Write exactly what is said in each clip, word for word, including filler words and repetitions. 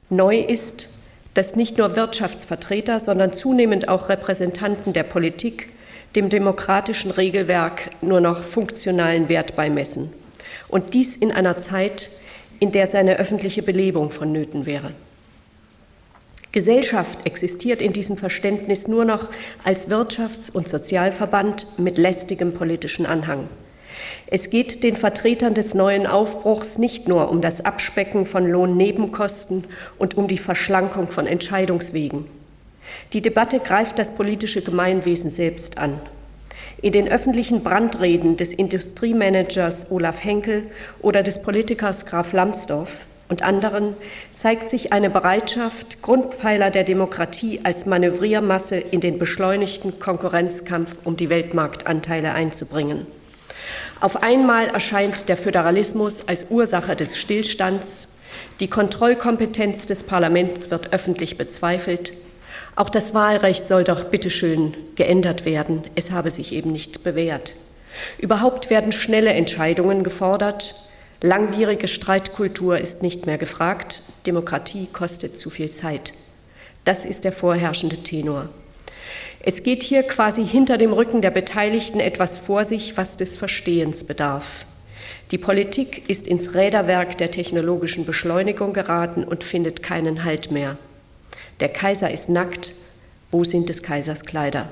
Neu ist, dass nicht nur Wirtschaftsvertreter, sondern zunehmend auch Repräsentanten der Politik dem demokratischen Regelwerk nur noch funktionalen Wert beimessen. Und dies in einer Zeit, in der seine öffentliche Belebung vonnöten wäre. Gesellschaft existiert in diesem Verständnis nur noch als Wirtschafts- und Sozialverband mit lästigem politischen Anhang. Es geht den Vertretern des neuen Aufbruchs nicht nur um das Abspecken von Lohnnebenkosten und um die Verschlankung von Entscheidungswegen. Die Debatte greift das politische Gemeinwesen selbst an. In den öffentlichen Brandreden des Industriemanagers Olaf Henkel oder des Politikers Graf Lambsdorff und anderen zeigt sich eine Bereitschaft, Grundpfeiler der Demokratie als Manövriermasse in den beschleunigten Konkurrenzkampf um die Weltmarktanteile einzubringen. Auf einmal erscheint der Föderalismus als Ursache des Stillstands, die Kontrollkompetenz des Parlaments wird öffentlich bezweifelt. Auch das Wahlrecht soll doch bitteschön geändert werden, es habe sich eben nicht bewährt. Überhaupt werden schnelle Entscheidungen gefordert, langwierige Streitkultur ist nicht mehr gefragt, Demokratie kostet zu viel Zeit. Das ist der vorherrschende Tenor. Es geht hier quasi hinter dem Rücken der Beteiligten etwas vor sich, was des Verstehens bedarf. Die Politik ist ins Räderwerk der technologischen Beschleunigung geraten und findet keinen Halt mehr. Der Kaiser ist nackt, wo sind des Kaisers Kleider?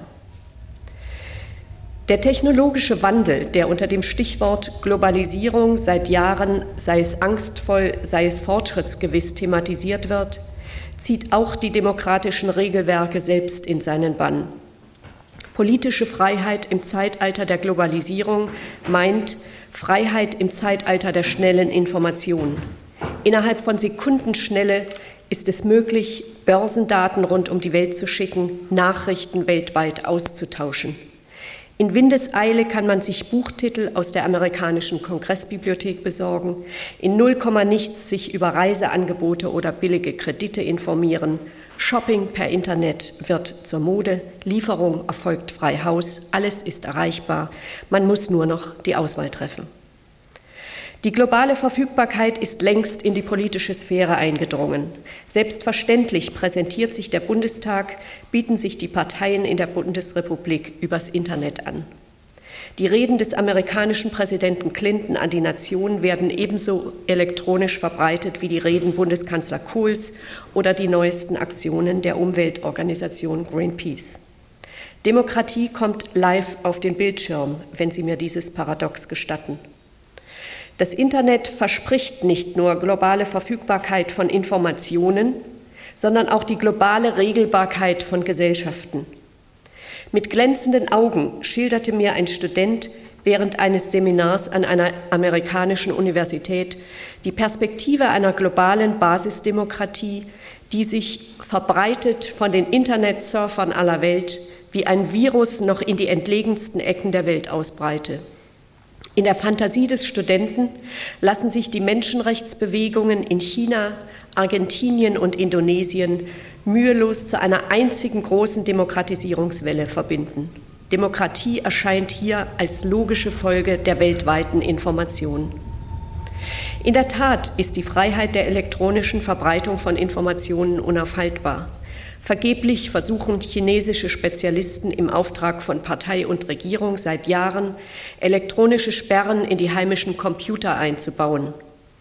Der technologische Wandel, der unter dem Stichwort Globalisierung seit Jahren, sei es angstvoll, sei es fortschrittsgewiss thematisiert wird, zieht auch die demokratischen Regelwerke selbst in seinen Bann. Politische Freiheit im Zeitalter der Globalisierung meint Freiheit im Zeitalter der schnellen Information. Innerhalb von Sekundenschnelle ist es möglich, Börsendaten rund um die Welt zu schicken, Nachrichten weltweit auszutauschen. In Windeseile kann man sich Buchtitel aus der amerikanischen Kongressbibliothek besorgen, in null Komma nichts sich über Reiseangebote oder billige Kredite informieren. Shopping per Internet wird zur Mode, Lieferung erfolgt frei Haus, alles ist erreichbar, man muss nur noch die Auswahl treffen. Die globale Verfügbarkeit ist längst in die politische Sphäre eingedrungen. Selbstverständlich präsentiert sich der Bundestag, bieten sich die Parteien in der Bundesrepublik übers Internet an. Die Reden des amerikanischen Präsidenten Clinton an die Nation werden ebenso elektronisch verbreitet wie die Reden Bundeskanzler Kohls oder die neuesten Aktionen der Umweltorganisation Greenpeace. Demokratie kommt live auf den Bildschirm, wenn Sie mir dieses Paradox gestatten. Das Internet verspricht nicht nur globale Verfügbarkeit von Informationen, sondern auch die globale Regelbarkeit von Gesellschaften. Mit glänzenden Augen schilderte mir ein Student während eines Seminars an einer amerikanischen Universität die Perspektive einer globalen Basisdemokratie, die sich verbreitet von den Internetsurfern aller Welt wie ein Virus noch in die entlegensten Ecken der Welt ausbreite. In der Fantasie des Studenten lassen sich die Menschenrechtsbewegungen in China, Argentinien und Indonesien mühelos zu einer einzigen großen Demokratisierungswelle verbinden. Demokratie erscheint hier als logische Folge der weltweiten Information. In der Tat ist die Freiheit der elektronischen Verbreitung von Informationen unaufhaltbar. Vergeblich versuchen chinesische Spezialisten im Auftrag von Partei und Regierung seit Jahren, elektronische Sperren in die heimischen Computer einzubauen,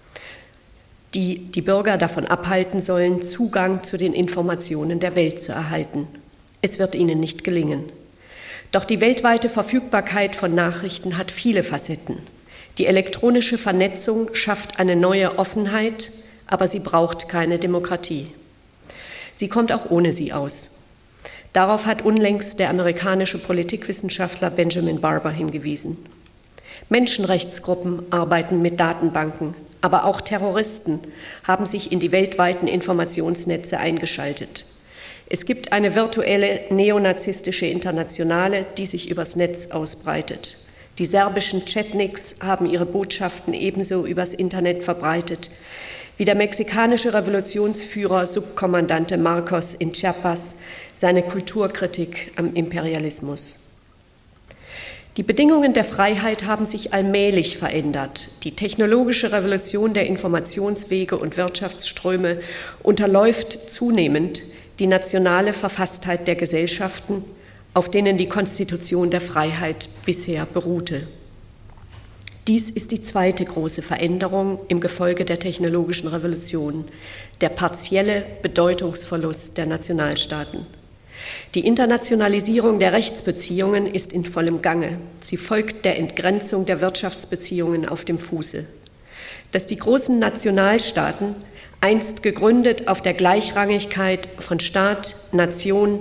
die die Bürger davon abhalten sollen, Zugang zu den Informationen der Welt zu erhalten. Es wird ihnen nicht gelingen. Doch die weltweite Verfügbarkeit von Nachrichten hat viele Facetten. Die elektronische Vernetzung schafft eine neue Offenheit, aber sie braucht keine Demokratie. Sie kommt auch ohne sie aus. Darauf hat unlängst der amerikanische Politikwissenschaftler Benjamin Barber hingewiesen. Menschenrechtsgruppen arbeiten mit Datenbanken, aber auch Terroristen haben sich in die weltweiten Informationsnetze eingeschaltet. Es gibt eine virtuelle neonazistische Internationale, die sich übers Netz ausbreitet. Die serbischen Chetniks haben ihre Botschaften ebenso übers Internet verbreitet, wie der mexikanische Revolutionsführer Subkommandante Marcos in Chiapas seine Kulturkritik am Imperialismus. Die Bedingungen der Freiheit haben sich allmählich verändert. Die technologische Revolution der Informationswege und Wirtschaftsströme unterläuft zunehmend die nationale Verfasstheit der Gesellschaften, auf denen die Konstitution der Freiheit bisher beruhte. Dies ist die zweite große Veränderung im Gefolge der technologischen Revolution, der partielle Bedeutungsverlust der Nationalstaaten. Die Internationalisierung der Rechtsbeziehungen ist in vollem Gange. Sie folgt der Entgrenzung der Wirtschaftsbeziehungen auf dem Fuße. Dass die großen Nationalstaaten, einst gegründet auf der Gleichrangigkeit von Staat, Nation,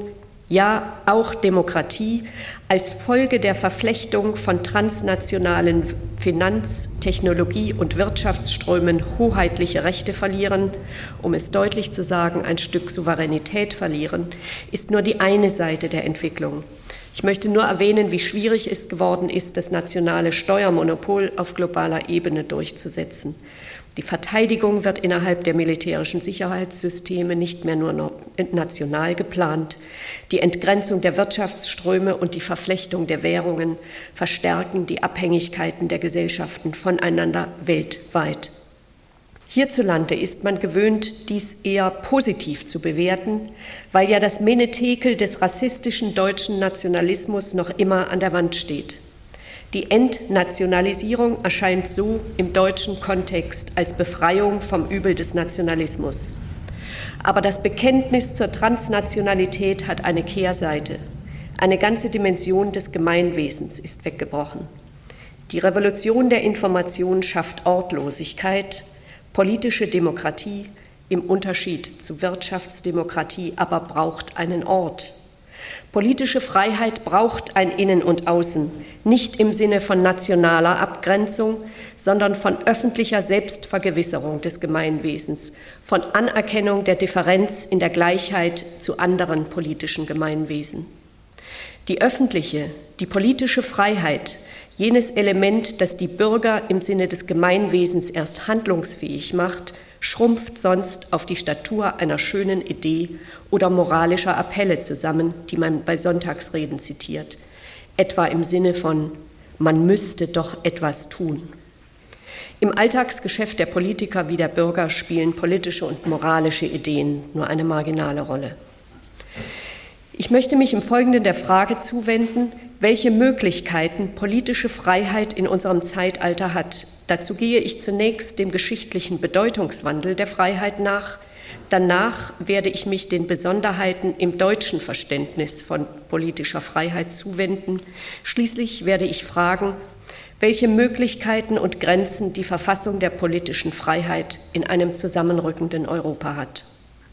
ja auch Demokratie, als Folge der Verflechtung von transnationalen Finanz-, Technologie- und Wirtschaftsströmen hoheitliche Rechte verlieren, um es deutlich zu sagen, ein Stück Souveränität verlieren, ist nur die eine Seite der Entwicklung. Ich möchte nur erwähnen, wie schwierig es geworden ist, das nationale Steuermonopol auf globaler Ebene durchzusetzen. Die Verteidigung wird innerhalb der militärischen Sicherheitssysteme nicht mehr nur national geplant. Die Entgrenzung der Wirtschaftsströme und die Verflechtung der Währungen verstärken die Abhängigkeiten der Gesellschaften voneinander weltweit. Hierzulande ist man gewöhnt, dies eher positiv zu bewerten, weil ja das Menetekel des rassistischen deutschen Nationalismus noch immer an der Wand steht. Die Entnationalisierung erscheint so im deutschen Kontext als Befreiung vom Übel des Nationalismus. Aber das Bekenntnis zur Transnationalität hat eine Kehrseite. Eine ganze Dimension des Gemeinwesens ist weggebrochen. Die Revolution der Information schafft Ortlosigkeit, politische Demokratie im Unterschied zu Wirtschaftsdemokratie aber braucht einen Ort. Politische Freiheit braucht ein Innen und Außen, nicht im Sinne von nationaler Abgrenzung, sondern von öffentlicher Selbstvergewisserung des Gemeinwesens, von Anerkennung der Differenz in der Gleichheit zu anderen politischen Gemeinwesen. Die öffentliche, die politische Freiheit, jenes Element, das die Bürger im Sinne des Gemeinwesens erst handlungsfähig macht, schrumpft sonst auf die Statur einer schönen Idee oder moralischer Appelle zusammen, die man bei Sonntagsreden zitiert, etwa im Sinne von „Man müsste doch etwas tun“. Im Alltagsgeschäft der Politiker wie der Bürger spielen politische und moralische Ideen nur eine marginale Rolle. Ich möchte mich im Folgenden der Frage zuwenden, welche Möglichkeiten politische Freiheit in unserem Zeitalter hat. Dazu gehe ich zunächst dem geschichtlichen Bedeutungswandel der Freiheit nach. Danach werde ich mich den Besonderheiten im deutschen Verständnis von politischer Freiheit zuwenden. Schließlich werde ich fragen, welche Möglichkeiten und Grenzen die Verfassung der politischen Freiheit in einem zusammenrückenden Europa hat.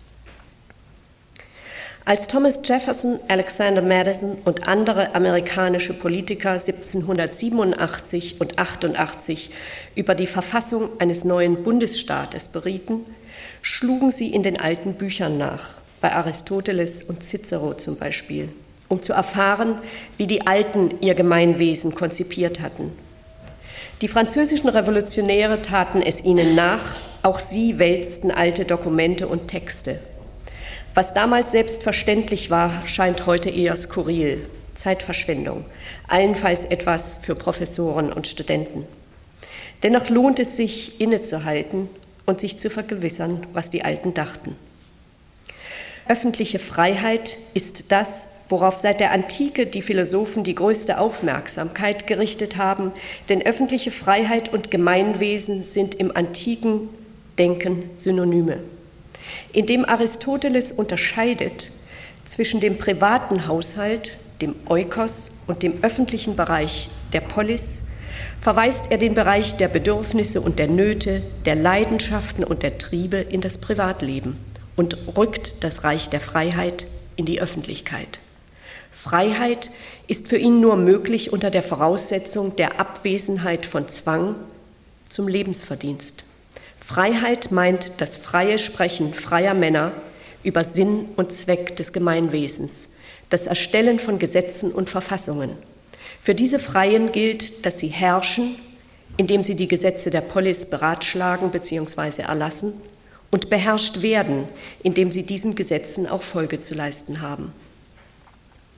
Als Thomas Jefferson, Alexander Madison und andere amerikanische Politiker siebzehnhundertsiebenundachtzig und achtundachtzig über die Verfassung eines neuen Bundesstaates berieten, schlugen sie in den alten Büchern nach, bei Aristoteles und Cicero zum Beispiel, um zu erfahren, wie die Alten ihr Gemeinwesen konzipiert hatten. Die französischen Revolutionäre taten es ihnen nach, auch sie wälzten alte Dokumente und Texte. Was damals selbstverständlich war, scheint heute eher skurril, Zeitverschwendung, allenfalls etwas für Professoren und Studenten. Dennoch lohnt es sich, innezuhalten und sich zu vergewissern, was die Alten dachten. Öffentliche Freiheit ist das, worauf seit der Antike die Philosophen die größte Aufmerksamkeit gerichtet haben, denn öffentliche Freiheit und Gemeinwesen sind im antiken Denken Synonyme. Indem Aristoteles unterscheidet zwischen dem privaten Haushalt, dem Oikos, und dem öffentlichen Bereich, der Polis, verweist er den Bereich der Bedürfnisse und der Nöte, der Leidenschaften und der Triebe in das Privatleben und rückt das Reich der Freiheit in die Öffentlichkeit. Freiheit ist für ihn nur möglich unter der Voraussetzung der Abwesenheit von Zwang zum Lebensverdienst. Freiheit meint das freie Sprechen freier Männer über Sinn und Zweck des Gemeinwesens, das Erstellen von Gesetzen und Verfassungen. Für diese Freien gilt, dass sie herrschen, indem sie die Gesetze der Polis beratschlagen bzw. erlassen, und beherrscht werden, indem sie diesen Gesetzen auch Folge zu leisten haben.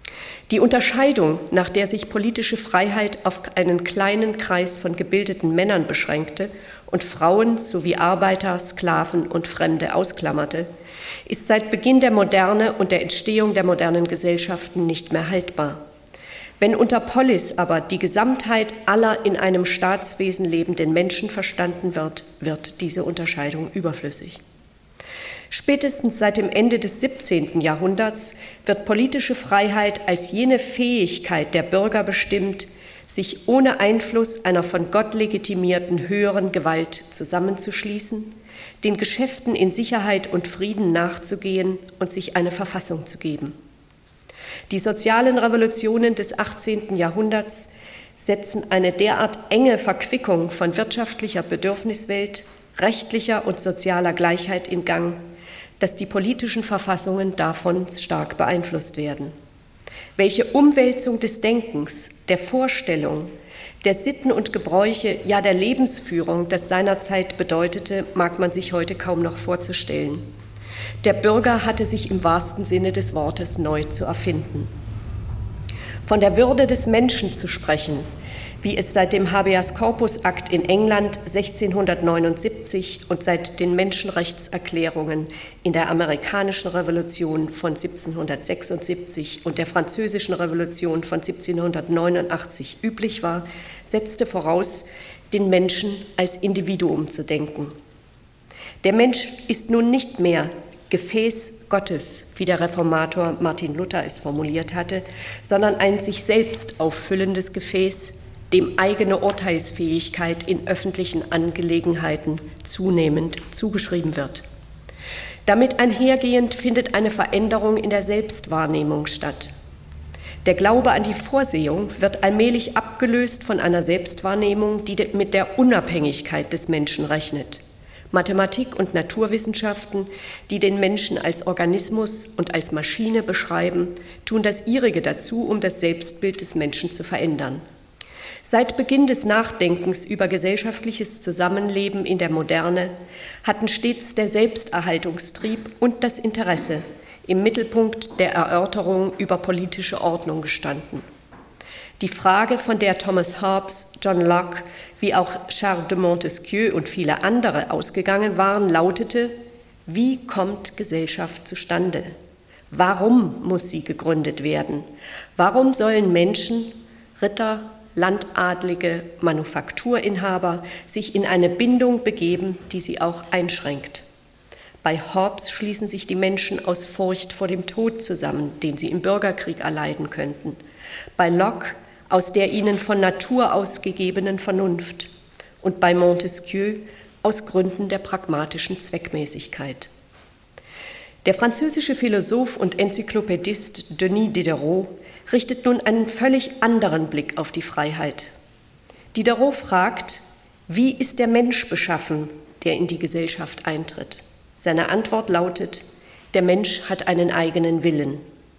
Die Unterscheidung, nach der sich politische Freiheit auf einen kleinen Kreis von gebildeten Männern beschränkte und Frauen sowie Arbeiter, Sklaven und Fremde ausklammerte, ist seit Beginn der Moderne und der Entstehung der modernen Gesellschaften nicht mehr haltbar. Wenn unter Polis aber die Gesamtheit aller in einem Staatswesen lebenden Menschen verstanden wird, wird diese Unterscheidung überflüssig. Spätestens seit dem Ende des siebzehnten Jahrhunderts wird politische Freiheit als jene Fähigkeit der Bürger bestimmt, sich ohne Einfluss einer von Gott legitimierten höheren Gewalt zusammenzuschließen, den Geschäften in Sicherheit und Frieden nachzugehen und sich eine Verfassung zu geben. Die sozialen Revolutionen des achtzehnten Jahrhunderts setzen eine derart enge Verquickung von wirtschaftlicher Bedürfniswelt, rechtlicher und sozialer Gleichheit in Gang, dass die politischen Verfassungen davon stark beeinflusst werden. Welche Umwälzung des Denkens, der Vorstellung, der Sitten und Gebräuche, ja der Lebensführung das seinerzeit bedeutete, mag man sich heute kaum noch vorzustellen. Der Bürger hatte sich im wahrsten Sinne des Wortes neu zu erfinden. Von der Würde des Menschen zu sprechen, wie es seit dem Habeas-Corpus-Akt in England sechzehnhundertneunundsiebzig und seit den Menschenrechtserklärungen in der amerikanischen Revolution von siebzehnhundertsechsundsiebzig und der französischen Revolution von siebzehnhundertneunundachtzig üblich war, setzte voraus, den Menschen als Individuum zu denken. Der Mensch ist nun nicht mehr Gefäß Gottes, wie der Reformator Martin Luther es formuliert hatte, sondern ein sich selbst auffüllendes Gefäß, dem eigene Urteilsfähigkeit in öffentlichen Angelegenheiten zunehmend zugeschrieben wird. Damit einhergehend findet eine Veränderung in der Selbstwahrnehmung statt. Der Glaube an die Vorsehung wird allmählich abgelöst von einer Selbstwahrnehmung, die mit der Unabhängigkeit des Menschen rechnet. Mathematik und Naturwissenschaften, die den Menschen als Organismus und als Maschine beschreiben, tun das ihrige dazu, um das Selbstbild des Menschen zu verändern. Seit Beginn des Nachdenkens über gesellschaftliches Zusammenleben in der Moderne hatten stets der Selbsterhaltungstrieb und das Interesse im Mittelpunkt der Erörterung über politische Ordnung gestanden. Die Frage, von der Thomas Hobbes, John Locke wie auch Charles de Montesquieu und viele andere ausgegangen waren, lautete: Wie kommt Gesellschaft zustande? Warum muss sie gegründet werden? Warum sollen Menschen, Ritter, Landadlige, Manufakturinhaber sich in eine Bindung begeben, die sie auch einschränkt? Bei Hobbes schließen sich die Menschen aus Furcht vor dem Tod zusammen, den sie im Bürgerkrieg erleiden könnten. Bei Locke aus der ihnen von Natur aus gegebenen Vernunft und bei Montesquieu aus Gründen der pragmatischen Zweckmäßigkeit. Der französische Philosoph und Enzyklopädist Denis Diderot richtet nun einen völlig anderen Blick auf die Freiheit. Diderot fragt: Wie ist der Mensch beschaffen, der in die Gesellschaft eintritt? Seine Antwort lautet: Der Mensch hat einen eigenen Willen.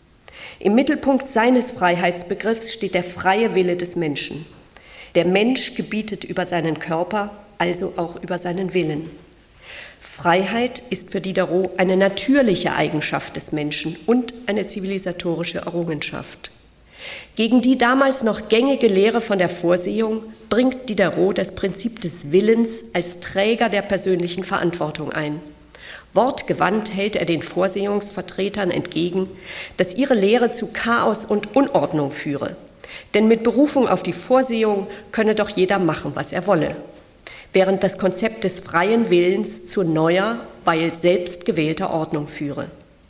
Im Mittelpunkt seines Freiheitsbegriffs steht der freie Wille des Menschen. Der Mensch gebietet über seinen Körper, also auch über seinen Willen. Freiheit ist für Diderot eine natürliche Eigenschaft des Menschen und eine zivilisatorische Errungenschaft. Gegen die damals noch gängige Lehre von der Vorsehung bringt Diderot das Prinzip des Willens als Träger der persönlichen Verantwortung ein. Wortgewandt hält er den Vorsehungsvertretern entgegen, dass ihre Lehre zu Chaos und Unordnung führe. Denn mit Berufung auf die Vorsehung könne doch jeder machen, was er wolle, während das Konzept des freien Willens zu neuer, weil selbst gewählter Ordnung führe.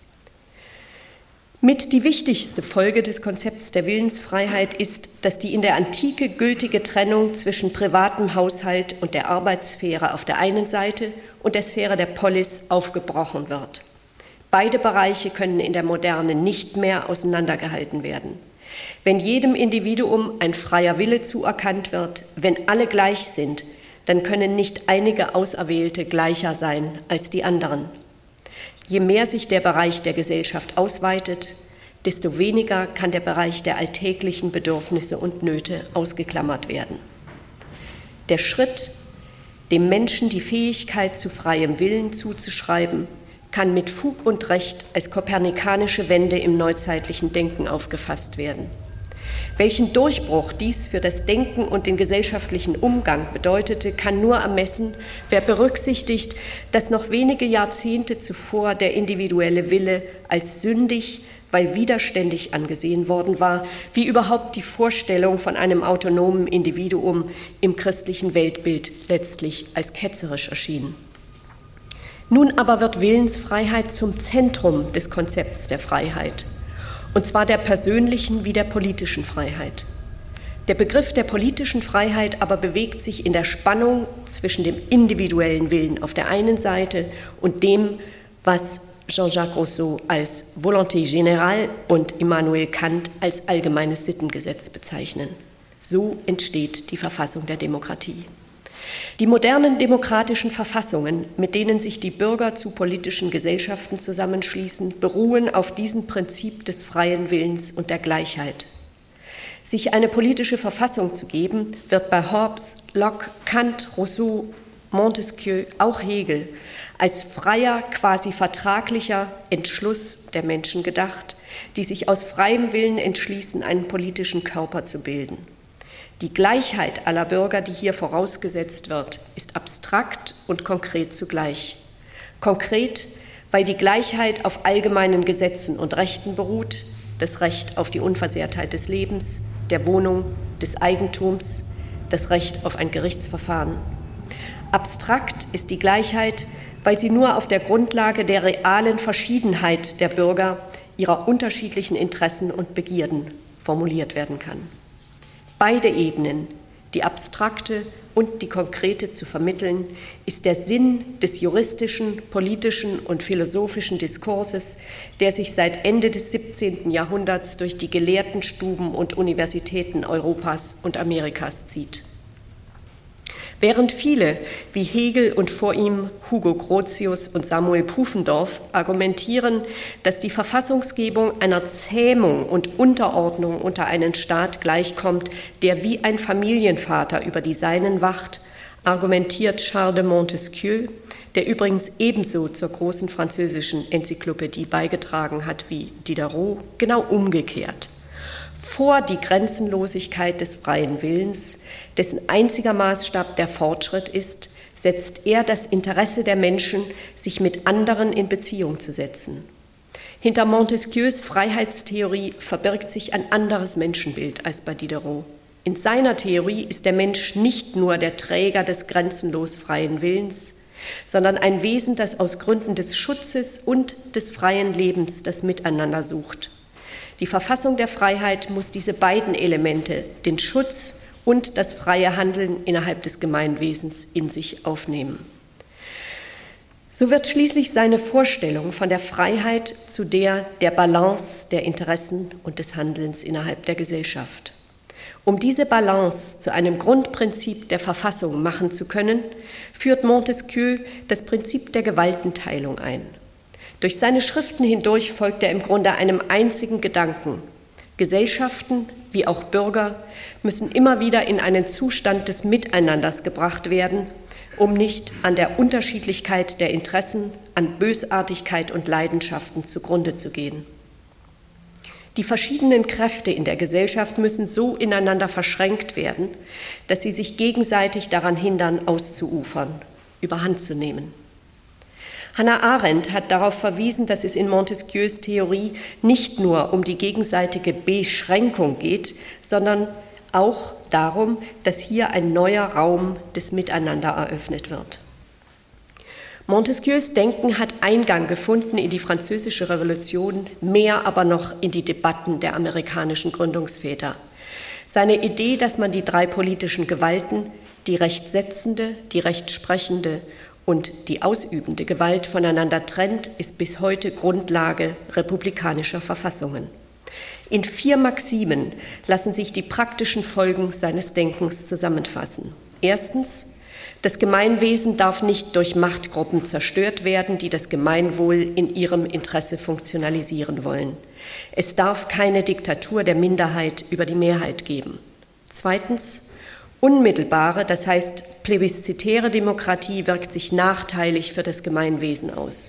Mit die wichtigste Folge des Konzepts der Willensfreiheit ist, dass die in der Antike gültige Trennung zwischen privatem Haushalt und der Arbeitssphäre auf der einen Seite und der Sphäre der Polis aufgebrochen wird. Beide Bereiche können in der Moderne nicht mehr auseinandergehalten werden. Wenn jedem Individuum ein freier Wille zuerkannt wird, wenn alle gleich sind, dann können nicht einige Auserwählte gleicher sein als die anderen. Je mehr sich der Bereich der Gesellschaft ausweitet, desto weniger kann der Bereich der alltäglichen Bedürfnisse und Nöte ausgeklammert werden. Der Schritt, dem Menschen die Fähigkeit zu freiem Willen zuzuschreiben, kann mit Fug und Recht als kopernikanische Wende im neuzeitlichen Denken aufgefasst werden. Welchen Durchbruch dies für das Denken und den gesellschaftlichen Umgang bedeutete, kann nur ermessen, wer berücksichtigt, dass noch wenige Jahrzehnte zuvor der individuelle Wille als sündig, weil widerständig angesehen worden war, wie überhaupt die Vorstellung von einem autonomen Individuum im christlichen Weltbild letztlich als ketzerisch erschien. Nun aber wird Willensfreiheit zum Zentrum des Konzepts der Freiheit, und zwar der persönlichen wie der politischen Freiheit. Der Begriff der politischen Freiheit aber bewegt sich in der Spannung zwischen dem individuellen Willen auf der einen Seite und dem, was Jean-Jacques Rousseau als Volonté générale und Immanuel Kant als allgemeines Sittengesetz bezeichnen. So entsteht die Verfassung der Demokratie. Die modernen demokratischen Verfassungen, mit denen sich die Bürger zu politischen Gesellschaften zusammenschließen, beruhen auf diesem Prinzip des freien Willens und der Gleichheit. Sich eine politische Verfassung zu geben, wird bei Hobbes, Locke, Kant, Rousseau, Montesquieu, auch Hegel als freier, quasi vertraglicher Entschluss der Menschen gedacht, die sich aus freiem Willen entschließen, einen politischen Körper zu bilden. Die Gleichheit aller Bürger, die hier vorausgesetzt wird, ist abstrakt und konkret zugleich. Konkret, weil die Gleichheit auf allgemeinen Gesetzen und Rechten beruht, das Recht auf die Unversehrtheit des Lebens, der Wohnung, des Eigentums, das Recht auf ein Gerichtsverfahren. Abstrakt ist die Gleichheit, weil sie nur auf der Grundlage der realen Verschiedenheit der Bürger, ihrer unterschiedlichen Interessen und Begierden formuliert werden kann. Beide Ebenen, die abstrakte und die konkrete, zu vermitteln, ist der Sinn des juristischen, politischen und philosophischen Diskurses, der sich seit Ende des siebzehnten Jahrhunderts durch die Gelehrtenstuben und Universitäten Europas und Amerikas zieht. Während viele, wie Hegel und vor ihm Hugo Grotius und Samuel Pufendorf, argumentieren, dass die Verfassungsgebung einer Zähmung und Unterordnung unter einen Staat gleichkommt, der wie ein Familienvater über die Seinen wacht, argumentiert Charles de Montesquieu, der übrigens ebenso zur großen französischen Enzyklopädie beigetragen hat wie Diderot, genau umgekehrt. Vor die Grenzenlosigkeit des freien Willens, dessen einziger Maßstab der Fortschritt ist, setzt er das Interesse der Menschen, sich mit anderen in Beziehung zu setzen. Hinter Montesquieus Freiheitstheorie verbirgt sich ein anderes Menschenbild als bei Diderot. In seiner Theorie ist der Mensch nicht nur der Träger des grenzenlos freien Willens, sondern ein Wesen, das aus Gründen des Schutzes und des freien Lebens das Miteinander sucht. Die Verfassung der Freiheit muss diese beiden Elemente, den Schutz und das freie Handeln innerhalb des Gemeinwesens, in sich aufnehmen. So wird schließlich seine Vorstellung von der Freiheit zu der der Balance der Interessen und des Handelns innerhalb der Gesellschaft. Um diese Balance zu einem Grundprinzip der Verfassung machen zu können, führt Montesquieu das Prinzip der Gewaltenteilung ein. Durch seine Schriften hindurch folgt er im Grunde einem einzigen Gedanken: Gesellschaften wie auch Bürger müssen immer wieder in einen Zustand des Miteinanders gebracht werden, um nicht an der Unterschiedlichkeit der Interessen, an Bösartigkeit und Leidenschaften zugrunde zu gehen. Die verschiedenen Kräfte in der Gesellschaft müssen so ineinander verschränkt werden, dass sie sich gegenseitig daran hindern, auszuufern, überhand zu nehmen. Hannah Arendt hat darauf verwiesen, dass es in Montesquieus Theorie nicht nur um die gegenseitige Beschränkung geht, sondern auch darum, dass hier ein neuer Raum des Miteinander eröffnet wird. Montesquieus Denken hat Eingang gefunden in die Französische Revolution, mehr aber noch in die Debatten der amerikanischen Gründungsväter. Seine Idee, dass man die drei politischen Gewalten, die rechtsetzende, die rechtsprechende und die ausübende Gewalt voneinander trennt, ist bis heute Grundlage republikanischer Verfassungen. In vier Maximen lassen sich die praktischen Folgen seines Denkens zusammenfassen. Erstens: Das Gemeinwesen darf nicht durch Machtgruppen zerstört werden, die das Gemeinwohl in ihrem Interesse funktionalisieren wollen. Es darf keine Diktatur der Minderheit über die Mehrheit geben. Zweitens: Unmittelbare, das heißt plebiszitäre Demokratie wirkt sich nachteilig für das Gemeinwesen aus.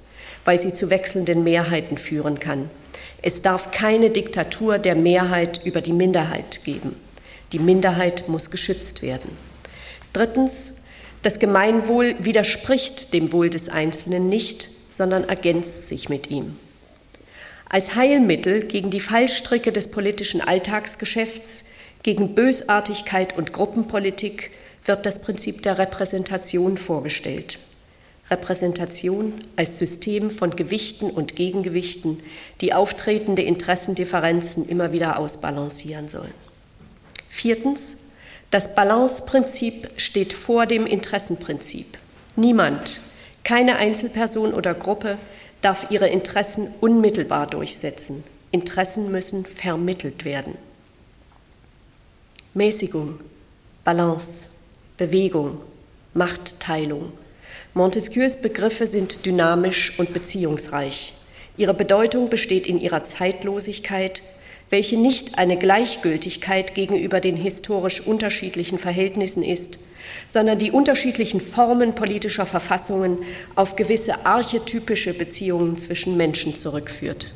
weil sie zu wechselnden Mehrheiten führen kann. Es darf keine Diktatur der Mehrheit über die Minderheit geben. Die Minderheit muss geschützt werden. Drittens, das Gemeinwohl widerspricht dem Wohl des Einzelnen nicht, sondern ergänzt sich mit ihm. Als Heilmittel gegen die Fallstricke des politischen Alltagsgeschäfts, gegen Bösartigkeit und Gruppenpolitik wird das Prinzip der Repräsentation vorgestellt. Repräsentation als System von Gewichten und Gegengewichten, die auftretende Interessendifferenzen immer wieder ausbalancieren sollen. Viertens, das Balanceprinzip steht vor dem Interessenprinzip. Niemand, keine Einzelperson oder Gruppe darf ihre Interessen unmittelbar durchsetzen. Interessen müssen vermittelt werden. Mäßigung, Balance, Bewegung, Machtteilung. Montesquieus Begriffe sind dynamisch und beziehungsreich. Ihre Bedeutung besteht in ihrer Zeitlosigkeit, welche nicht eine Gleichgültigkeit gegenüber den historisch unterschiedlichen Verhältnissen ist, sondern die unterschiedlichen Formen politischer Verfassungen auf gewisse archetypische Beziehungen zwischen Menschen zurückführt.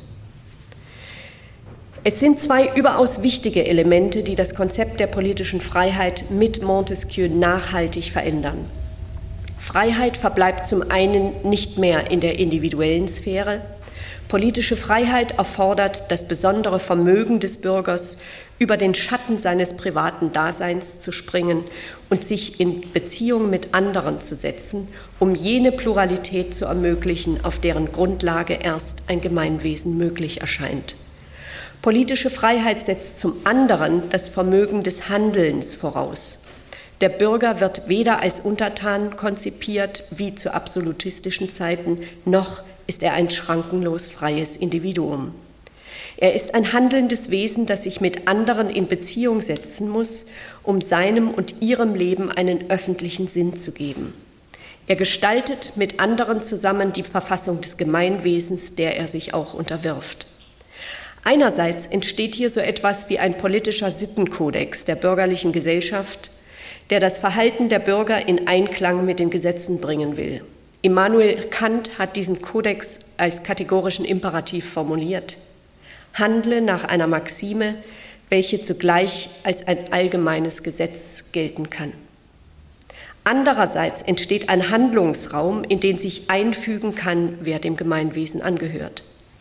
Es sind zwei überaus wichtige Elemente, die das Konzept der politischen Freiheit mit Montesquieu nachhaltig verändern. Freiheit verbleibt zum einen nicht mehr in der individuellen Sphäre. Politische Freiheit erfordert das besondere Vermögen des Bürgers, über den Schatten seines privaten Daseins zu springen und sich in Beziehung mit anderen zu setzen, um jene Pluralität zu ermöglichen, auf deren Grundlage erst ein Gemeinwesen möglich erscheint. Politische Freiheit setzt zum anderen das Vermögen des Handelns voraus. Der Bürger wird weder als Untertan konzipiert wie zu absolutistischen Zeiten, noch ist er ein schrankenlos freies Individuum. Er ist ein handelndes Wesen, das sich mit anderen in Beziehung setzen muss, um seinem und ihrem Leben einen öffentlichen Sinn zu geben. Er gestaltet mit anderen zusammen die Verfassung des Gemeinwesens, der er sich auch unterwirft. Einerseits entsteht hier so etwas wie ein politischer Sittenkodex der bürgerlichen Gesellschaft, der das Verhalten der Bürger in Einklang mit den Gesetzen bringen will. Immanuel Kant hat diesen Kodex als kategorischen Imperativ formuliert: Handle nach einer Maxime, welche zugleich als ein allgemeines Gesetz gelten kann. Andererseits entsteht ein Handlungsraum, in den sich einfügen kann, wer dem Gemeinwesen angehört.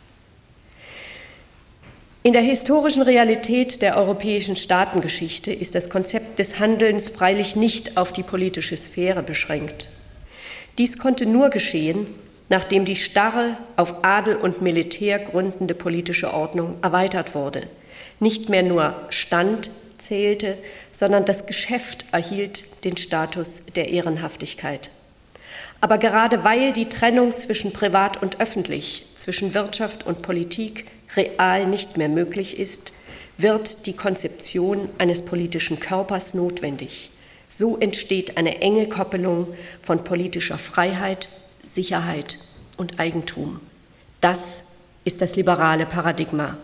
In der historischen Realität der europäischen Staatengeschichte ist das Konzept des Handelns freilich nicht auf die politische Sphäre beschränkt. Dies konnte nur geschehen, nachdem die starre, auf Adel und Militär gründende politische Ordnung erweitert wurde. Nicht mehr nur Stand zählte, sondern das Geschäft erhielt den Status der Ehrenhaftigkeit. Aber gerade weil die Trennung zwischen privat und öffentlich, zwischen Wirtschaft und Politik real nicht mehr möglich ist, wird die Konzeption eines politischen Körpers notwendig. So entsteht eine enge Koppelung von politischer Freiheit, Sicherheit und Eigentum. Das ist das liberale Paradigma.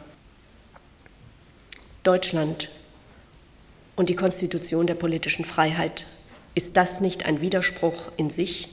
Deutschland und die Konstitution der politischen Freiheit, ist das nicht ein Widerspruch in sich?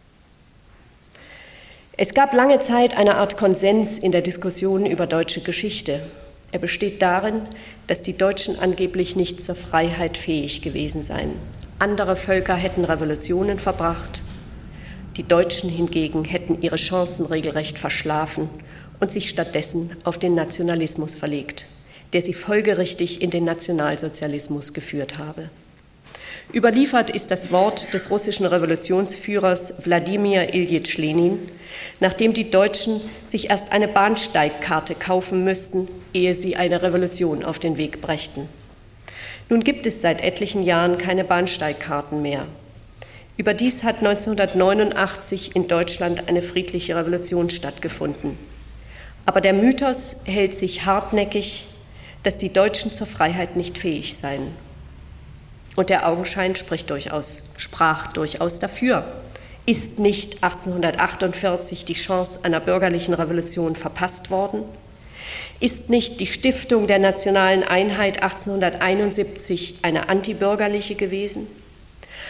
Es gab lange Zeit eine Art Konsens in der Diskussion über deutsche Geschichte. Er besteht darin, dass die Deutschen angeblich nicht zur Freiheit fähig gewesen seien. Andere Völker hätten Revolutionen verbracht, die Deutschen hingegen hätten ihre Chancen regelrecht verschlafen und sich stattdessen auf den Nationalismus verlegt, der sie folgerichtig in den Nationalsozialismus geführt habe. Überliefert ist das Wort des russischen Revolutionsführers Wladimir Iljitsch Lenin, nachdem die Deutschen sich erst eine Bahnsteigkarte kaufen müssten, ehe sie eine Revolution auf den Weg brächten. Nun gibt es seit etlichen Jahren keine Bahnsteigkarten mehr. Überdies hat neunzehnhundertneunundachtzig in Deutschland eine friedliche Revolution stattgefunden. Aber der Mythos hält sich hartnäckig, dass die Deutschen zur Freiheit nicht fähig seien. Und der Augenschein spricht durchaus, sprach durchaus dafür. Ist nicht achtzehnhundertachtundvierzig die Chance einer bürgerlichen Revolution verpasst worden? Ist nicht die Stiftung der nationalen Einheit achtzehnhunderteinundsiebzig eine antibürgerliche gewesen?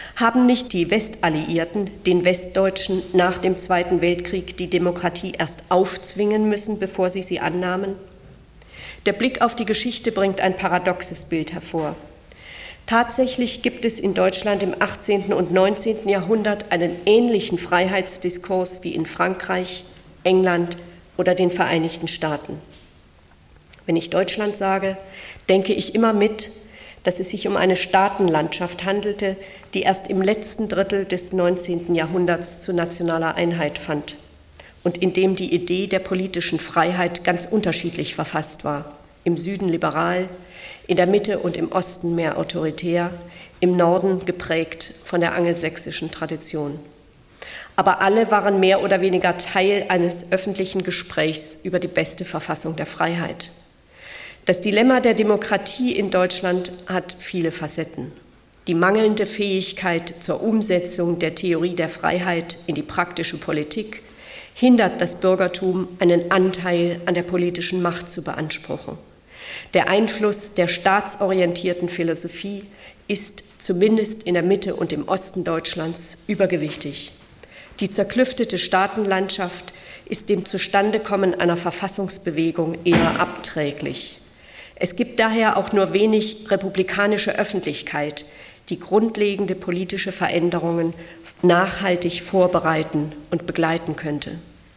Haben nicht die Westalliierten den Westdeutschen nach dem Zweiten Weltkrieg die Demokratie erst aufzwingen müssen, bevor sie sie annahmen? Der Blick auf die Geschichte bringt ein paradoxes Bild hervor. Tatsächlich gibt es in Deutschland im achtzehnten und neunzehnten Jahrhundert einen ähnlichen Freiheitsdiskurs wie in Frankreich, England oder den Vereinigten Staaten. Wenn ich Deutschland sage, denke ich immer mit, dass es sich um eine Staatenlandschaft handelte, die erst im letzten Drittel des neunzehnten Jahrhunderts zu nationaler Einheit fand und in dem die Idee der politischen Freiheit ganz unterschiedlich verfasst war. Im Süden liberal, in der Mitte und im Osten mehr autoritär, im Norden geprägt von der angelsächsischen Tradition. Aber alle waren mehr oder weniger Teil eines öffentlichen Gesprächs über die beste Verfassung der Freiheit. Das Dilemma der Demokratie in Deutschland hat viele Facetten. Die mangelnde Fähigkeit zur Umsetzung der Theorie der Freiheit in die praktische Politik hindert das Bürgertum, einen Anteil an der politischen Macht zu beanspruchen. Der Einfluss der staatsorientierten Philosophie ist zumindest in der Mitte und im Osten Deutschlands übergewichtig. Die zerklüftete Staatenlandschaft ist dem Zustandekommen einer Verfassungsbewegung eher abträglich. Es gibt daher auch nur wenig republikanische Öffentlichkeit, die grundlegende politische Veränderungen nachhaltig vorbereiten und begleiten könnte.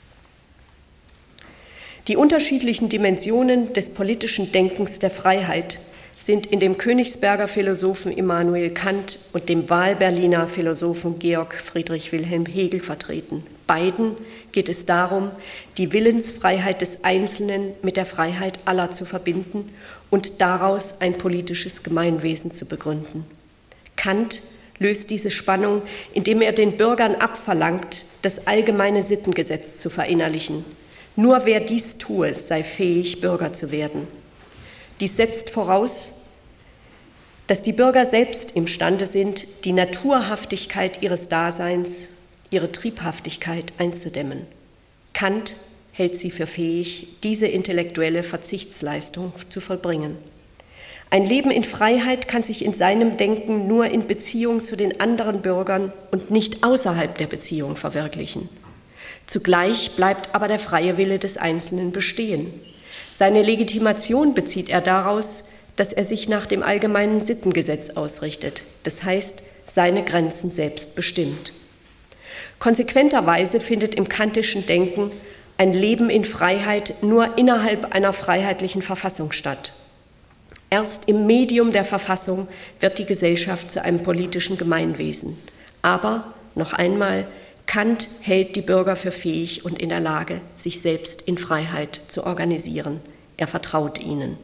Die unterschiedlichen Dimensionen des politischen Denkens der Freiheit sind in dem Königsberger Philosophen Immanuel Kant und dem Wahlberliner Philosophen Georg Friedrich Wilhelm Hegel vertreten. Beiden geht es darum, die Willensfreiheit des Einzelnen mit der Freiheit aller zu verbinden und daraus ein politisches Gemeinwesen zu begründen. Kant löst diese Spannung, indem er den Bürgern abverlangt, das allgemeine Sittengesetz zu verinnerlichen. Nur wer dies tue, sei fähig, Bürger zu werden. Dies setzt voraus, dass die Bürger selbst imstande sind, die Naturhaftigkeit ihres Daseins, ihre Triebhaftigkeit einzudämmen. Kant hält sie für fähig, diese intellektuelle Verzichtsleistung zu vollbringen. Ein Leben in Freiheit kann sich in seinem Denken nur in Beziehung zu den anderen Bürgern und nicht außerhalb der Beziehung verwirklichen. Zugleich bleibt aber der freie Wille des Einzelnen bestehen. Seine Legitimation bezieht er daraus, dass er sich nach dem allgemeinen Sittengesetz ausrichtet, das heißt, seine Grenzen selbst bestimmt. Konsequenterweise findet im kantischen Denken ein Leben in Freiheit nur innerhalb einer freiheitlichen Verfassung statt. Erst im Medium der Verfassung wird die Gesellschaft zu einem politischen Gemeinwesen. Aber, noch einmal, Kant hält die Bürger für fähig und in der Lage, sich selbst in Freiheit zu organisieren. Er vertraut ihnen.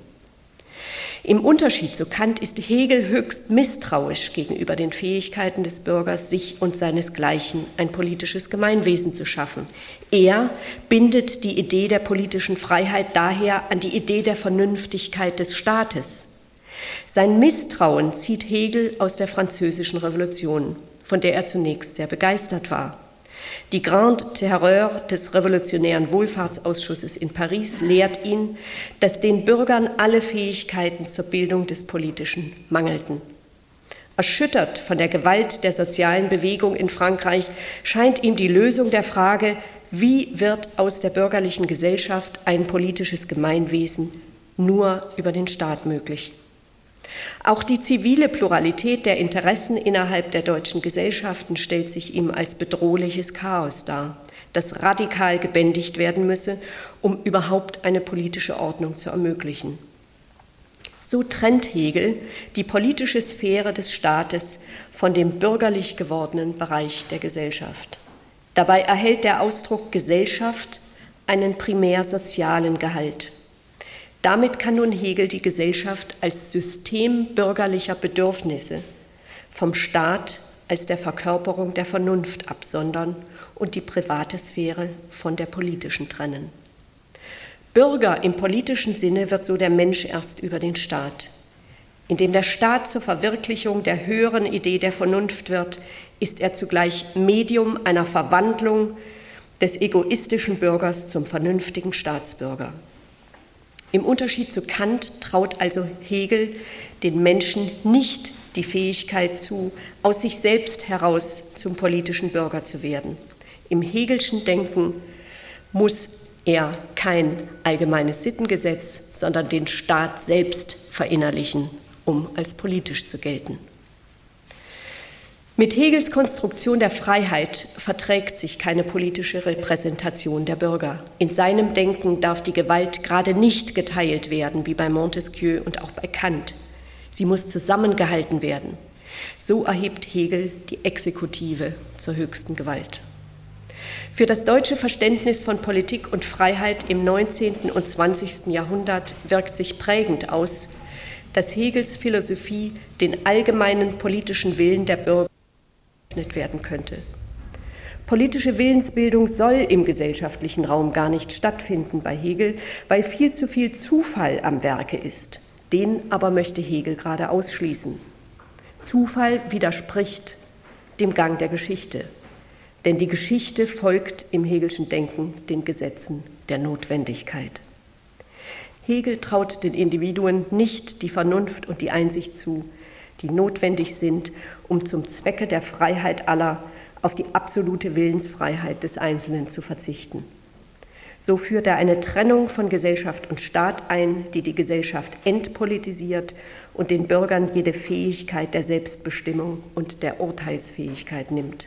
Im Unterschied zu Kant ist Hegel höchst misstrauisch gegenüber den Fähigkeiten des Bürgers, sich und seinesgleichen ein politisches Gemeinwesen zu schaffen. Er bindet die Idee der politischen Freiheit daher an die Idee der Vernünftigkeit des Staates. Sein Misstrauen zieht Hegel aus der Französischen Revolution, von der er zunächst sehr begeistert war. Die Grande Terreur des revolutionären Wohlfahrtsausschusses in Paris lehrt ihn, dass den Bürgern alle Fähigkeiten zur Bildung des Politischen mangelten. Erschüttert von der Gewalt der sozialen Bewegung in Frankreich scheint ihm die Lösung der Frage, wie wird aus der bürgerlichen Gesellschaft ein politisches Gemeinwesen, nur über den Staat möglich. Auch die zivile Pluralität der Interessen innerhalb der deutschen Gesellschaften stellt sich ihm als bedrohliches Chaos dar, das radikal gebändigt werden müsse, um überhaupt eine politische Ordnung zu ermöglichen. So trennt Hegel die politische Sphäre des Staates von dem bürgerlich gewordenen Bereich der Gesellschaft. Dabei erhält der Ausdruck Gesellschaft einen primär sozialen Gehalt. Damit kann nun Hegel die Gesellschaft als System bürgerlicher Bedürfnisse vom Staat als der Verkörperung der Vernunft absondern und die private Sphäre von der politischen trennen. Bürger im politischen Sinne wird so der Mensch erst über den Staat. Indem der Staat zur Verwirklichung der höheren Idee der Vernunft wird, ist er zugleich Medium einer Verwandlung des egoistischen Bürgers zum vernünftigen Staatsbürger. Im Unterschied zu Kant traut also Hegel den Menschen nicht die Fähigkeit zu, aus sich selbst heraus zum politischen Bürger zu werden. Im Hegelschen Denken muss er kein allgemeines Sittengesetz, sondern den Staat selbst verinnerlichen, um als politisch zu gelten. Mit Hegels Konstruktion der Freiheit verträgt sich keine politische Repräsentation der Bürger. In seinem Denken darf die Gewalt gerade nicht geteilt werden, wie bei Montesquieu und auch bei Kant. Sie muss zusammengehalten werden. So erhebt Hegel die Exekutive zur höchsten Gewalt. Für das deutsche Verständnis von Politik und Freiheit im neunzehnten und zwanzigsten Jahrhundert wirkt sich prägend aus, dass Hegels Philosophie den allgemeinen politischen Willen der Bürger werden könnte. Politische Willensbildung soll im gesellschaftlichen Raum gar nicht stattfinden bei Hegel, weil viel zu viel Zufall am Werke ist. Den aber möchte Hegel gerade ausschließen. Zufall widerspricht dem Gang der Geschichte, denn die Geschichte folgt im Hegelschen Denken den Gesetzen der Notwendigkeit. Hegel traut den Individuen nicht die Vernunft und die Einsicht zu, die notwendig sind, um zum Zwecke der Freiheit aller auf die absolute Willensfreiheit des Einzelnen zu verzichten. So führt er eine Trennung von Gesellschaft und Staat ein, die die Gesellschaft entpolitisiert und den Bürgern jede Fähigkeit der Selbstbestimmung und der Urteilsfähigkeit nimmt.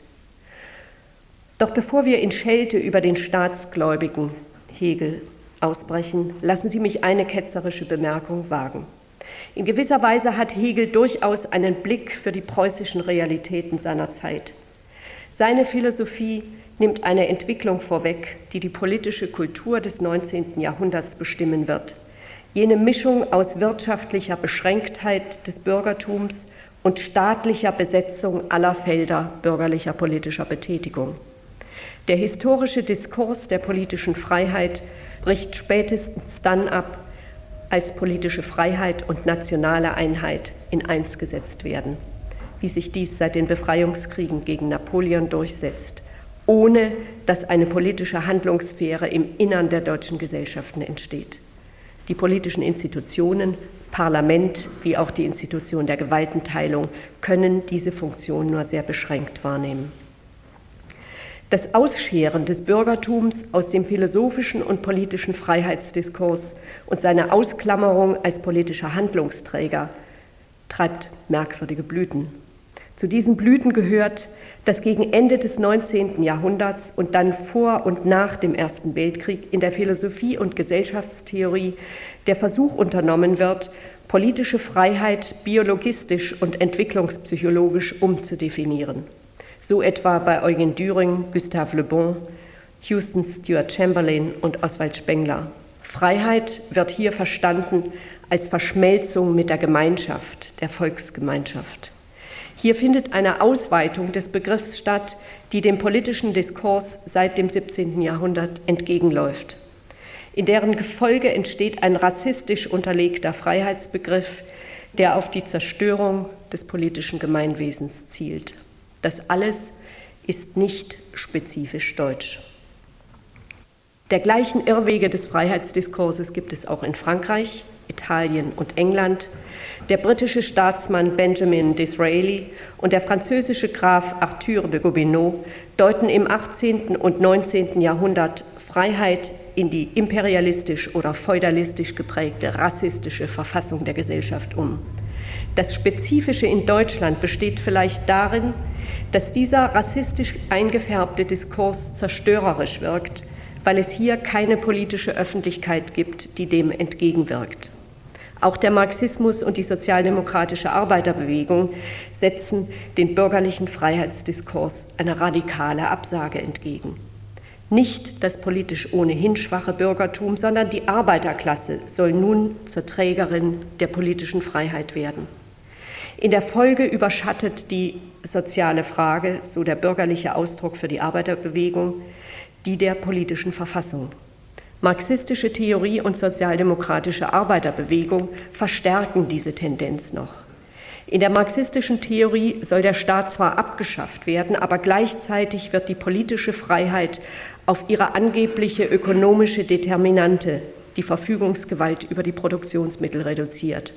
Doch bevor wir in Schelte über den Staatsgläubigen Hegel ausbrechen, lassen Sie mich eine ketzerische Bemerkung wagen. In gewisser Weise hat Hegel durchaus einen Blick für die preußischen Realitäten seiner Zeit. Seine Philosophie nimmt eine Entwicklung vorweg, die die politische Kultur des neunzehnten Jahrhunderts bestimmen wird. Jene Mischung aus wirtschaftlicher Beschränktheit des Bürgertums und staatlicher Besetzung aller Felder bürgerlicher politischer Betätigung. Der historische Diskurs der politischen Freiheit bricht spätestens dann ab, als politische Freiheit und nationale Einheit in eins gesetzt werden, wie sich dies seit den Befreiungskriegen gegen Napoleon durchsetzt, ohne dass eine politische Handlungssphäre im Innern der deutschen Gesellschaften entsteht. Die politischen Institutionen, Parlament wie auch die Institution der Gewaltenteilung können diese Funktion nur sehr beschränkt wahrnehmen. Das Ausscheren des Bürgertums aus dem philosophischen und politischen Freiheitsdiskurs und seine Ausklammerung als politischer Handlungsträger treibt merkwürdige Blüten. Zu diesen Blüten gehört, dass gegen Ende des neunzehnten Jahrhunderts und dann vor und nach dem Ersten Weltkrieg in der Philosophie und Gesellschaftstheorie der Versuch unternommen wird, politische Freiheit biologistisch und entwicklungspsychologisch umzudefinieren. So etwa bei Eugen Düring, Gustave Le Bon, Houston Stewart Chamberlain und Oswald Spengler. Freiheit wird hier verstanden als Verschmelzung mit der Gemeinschaft, der Volksgemeinschaft. Hier findet eine Ausweitung des Begriffs statt, die dem politischen Diskurs seit dem siebzehnten Jahrhundert entgegenläuft. In deren Gefolge entsteht ein rassistisch unterlegter Freiheitsbegriff, der auf die Zerstörung des politischen Gemeinwesens zielt. Das alles ist nicht spezifisch deutsch. Dergleichen Irrwege des Freiheitsdiskurses gibt es auch in Frankreich, Italien und England. Der britische Staatsmann Benjamin Disraeli und der französische Graf Arthur de Gobineau deuten im achtzehnten und neunzehnten Jahrhundert Freiheit in die imperialistisch oder feudalistisch geprägte rassistische Verfassung der Gesellschaft um. Das Spezifische in Deutschland besteht vielleicht darin, dass dieser rassistisch eingefärbte Diskurs zerstörerisch wirkt, weil es hier keine politische Öffentlichkeit gibt, die dem entgegenwirkt. Auch der Marxismus und die sozialdemokratische Arbeiterbewegung setzen den bürgerlichen Freiheitsdiskurs eine radikale Absage entgegen. Nicht das politisch ohnehin schwache Bürgertum, sondern die Arbeiterklasse soll nun zur Trägerin der politischen Freiheit werden. In der Folge überschattet die soziale Frage, so der bürgerliche Ausdruck für die Arbeiterbewegung, die der politischen Verfassung. Marxistische Theorie und sozialdemokratische Arbeiterbewegung verstärken diese Tendenz noch. In der marxistischen Theorie soll der Staat zwar abgeschafft werden, aber gleichzeitig wird die politische Freiheit auf ihre angebliche ökonomische Determinante, die Verfügungsgewalt über die Produktionsmittel, reduziert.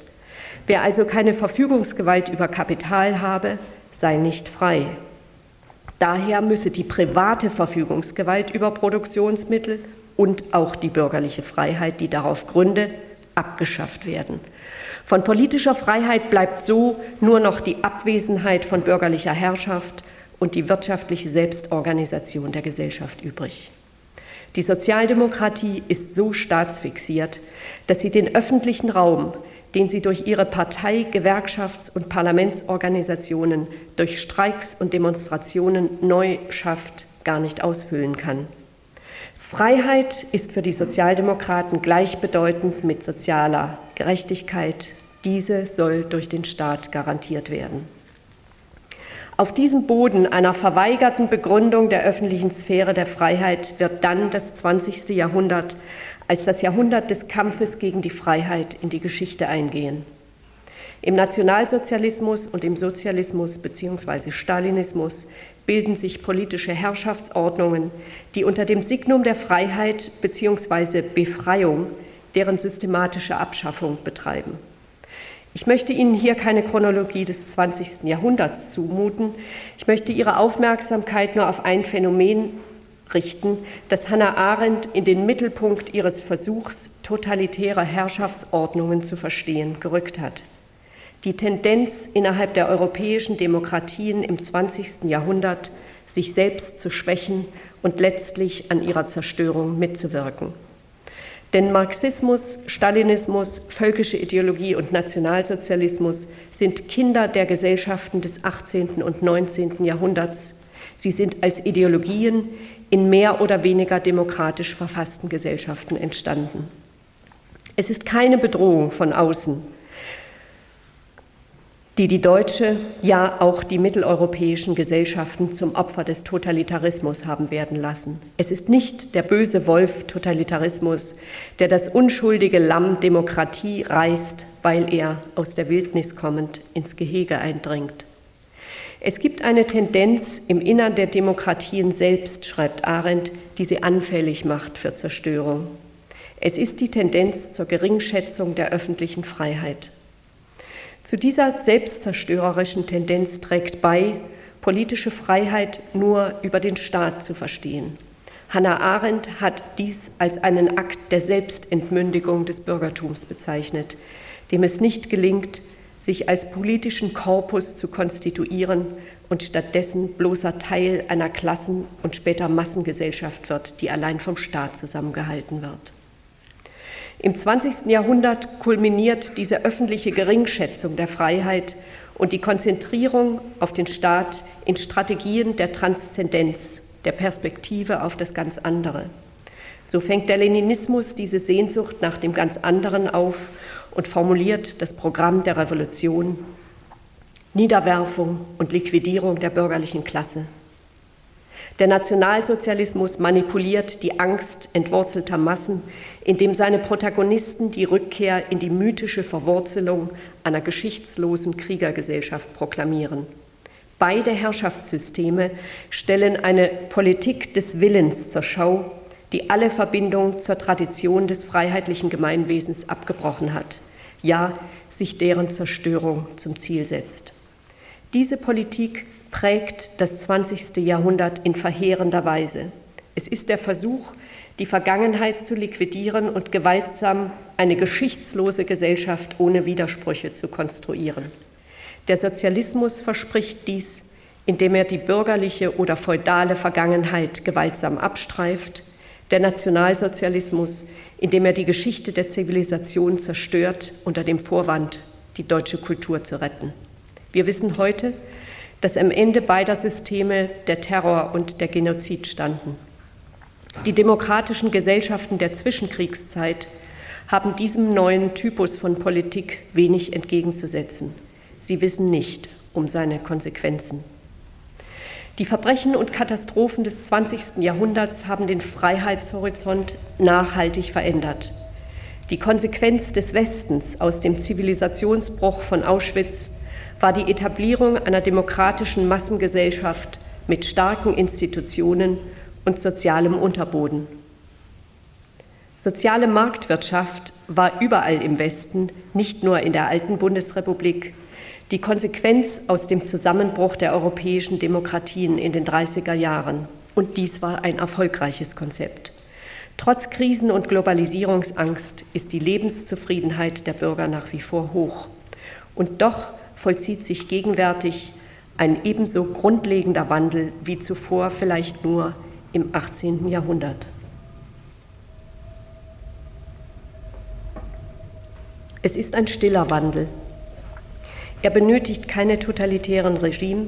Wer also keine Verfügungsgewalt über Kapital habe, sei nicht frei. Daher müsse die private Verfügungsgewalt über Produktionsmittel und auch die bürgerliche Freiheit, die darauf gründe, abgeschafft werden. Von politischer Freiheit bleibt so nur noch die Abwesenheit von bürgerlicher Herrschaft und die wirtschaftliche Selbstorganisation der Gesellschaft übrig. Die Sozialdemokratie ist so staatsfixiert, dass sie den öffentlichen Raum, den sie durch ihre Partei-, Gewerkschafts- und Parlamentsorganisationen durch Streiks und Demonstrationen neu schafft, gar nicht ausfüllen kann. Freiheit ist für die Sozialdemokraten gleichbedeutend mit sozialer Gerechtigkeit. Diese soll durch den Staat garantiert werden. Auf diesem Boden einer verweigerten Begründung der öffentlichen Sphäre der Freiheit wird dann das zwanzigste Jahrhundert als das Jahrhundert des Kampfes gegen die Freiheit in die Geschichte eingehen. Im Nationalsozialismus und im Sozialismus bzw. Stalinismus bilden sich politische Herrschaftsordnungen, die unter dem Signum der Freiheit bzw. Befreiung deren systematische Abschaffung betreiben. Ich möchte Ihnen hier keine Chronologie des zwanzigsten Jahrhunderts zumuten. Ich möchte Ihre Aufmerksamkeit nur auf ein Phänomen richten, das Hannah Arendt in den Mittelpunkt ihres Versuchs, totalitäre Herrschaftsordnungen zu verstehen, gerückt hat. Die Tendenz innerhalb der europäischen Demokratien im zwanzigsten Jahrhundert, sich selbst zu schwächen und letztlich an ihrer Zerstörung mitzuwirken. Denn Marxismus, Stalinismus, völkische Ideologie und Nationalsozialismus sind Kinder der Gesellschaften des achtzehnten und neunzehnten Jahrhunderts. Sie sind als Ideologien in mehr oder weniger demokratisch verfassten Gesellschaften entstanden. Es ist keine Bedrohung von außen, die die deutsche, ja auch die mitteleuropäischen Gesellschaften zum Opfer des Totalitarismus haben werden lassen. Es ist nicht der böse Wolf Totalitarismus, der das unschuldige Lamm Demokratie reißt, weil er aus der Wildnis kommend ins Gehege eindringt. Es gibt eine Tendenz im Innern der Demokratien selbst, schreibt Arendt, die sie anfällig macht für Zerstörung. Es ist die Tendenz zur Geringschätzung der öffentlichen Freiheit. Zu dieser selbstzerstörerischen Tendenz trägt bei, politische Freiheit nur über den Staat zu verstehen. Hannah Arendt hat dies als einen Akt der Selbstentmündigung des Bürgertums bezeichnet, dem es nicht gelingt, sich als politischen Korpus zu konstituieren und stattdessen bloßer Teil einer Klassen- und später Massengesellschaft wird, die allein vom Staat zusammengehalten wird. Im zwanzigsten Jahrhundert kulminiert diese öffentliche Geringschätzung der Freiheit und die Konzentrierung auf den Staat in Strategien der Transzendenz, der Perspektive auf das ganz andere. So fängt der Leninismus diese Sehnsucht nach dem ganz anderen auf und formuliert das Programm der Revolution: Niederwerfung und Liquidierung der bürgerlichen Klasse. Der Nationalsozialismus manipuliert die Angst entwurzelter Massen, indem seine Protagonisten die Rückkehr in die mythische Verwurzelung einer geschichtslosen Kriegergesellschaft proklamieren. Beide Herrschaftssysteme stellen eine Politik des Willens zur Schau, die alle Verbindung zur Tradition des freiheitlichen Gemeinwesens abgebrochen hat, ja, sich deren Zerstörung zum Ziel setzt. Diese Politik prägt das zwanzigste Jahrhundert in verheerender Weise. Es ist der Versuch, die Vergangenheit zu liquidieren und gewaltsam eine geschichtslose Gesellschaft ohne Widersprüche zu konstruieren. Der Sozialismus verspricht dies, indem er die bürgerliche oder feudale Vergangenheit gewaltsam abstreift, der Nationalsozialismus, indem er die Geschichte der Zivilisation zerstört unter dem Vorwand, die deutsche Kultur zu retten. Wir wissen heute, dass am Ende beider Systeme der Terror und der Genozid standen. Die demokratischen Gesellschaften der Zwischenkriegszeit haben diesem neuen Typus von Politik wenig entgegenzusetzen. Sie wissen nicht um seine Konsequenzen. Die Verbrechen und Katastrophen des zwanzigsten Jahrhunderts haben den Freiheitshorizont nachhaltig verändert. Die Konsequenz des Westens aus dem Zivilisationsbruch von Auschwitz war die Etablierung einer demokratischen Massengesellschaft mit starken Institutionen und sozialem Unterboden. Soziale Marktwirtschaft war überall im Westen, nicht nur in der alten Bundesrepublik, die Konsequenz aus dem Zusammenbruch der europäischen Demokratien in den dreißiger Jahren. Und dies war ein erfolgreiches Konzept. Trotz Krisen- und Globalisierungsangst ist die Lebenszufriedenheit der Bürger nach wie vor hoch. Und doch vollzieht sich gegenwärtig ein ebenso grundlegender Wandel wie zuvor vielleicht nur im achtzehnten Jahrhundert. Es ist ein stiller Wandel. Er benötigt keine totalitären Regime,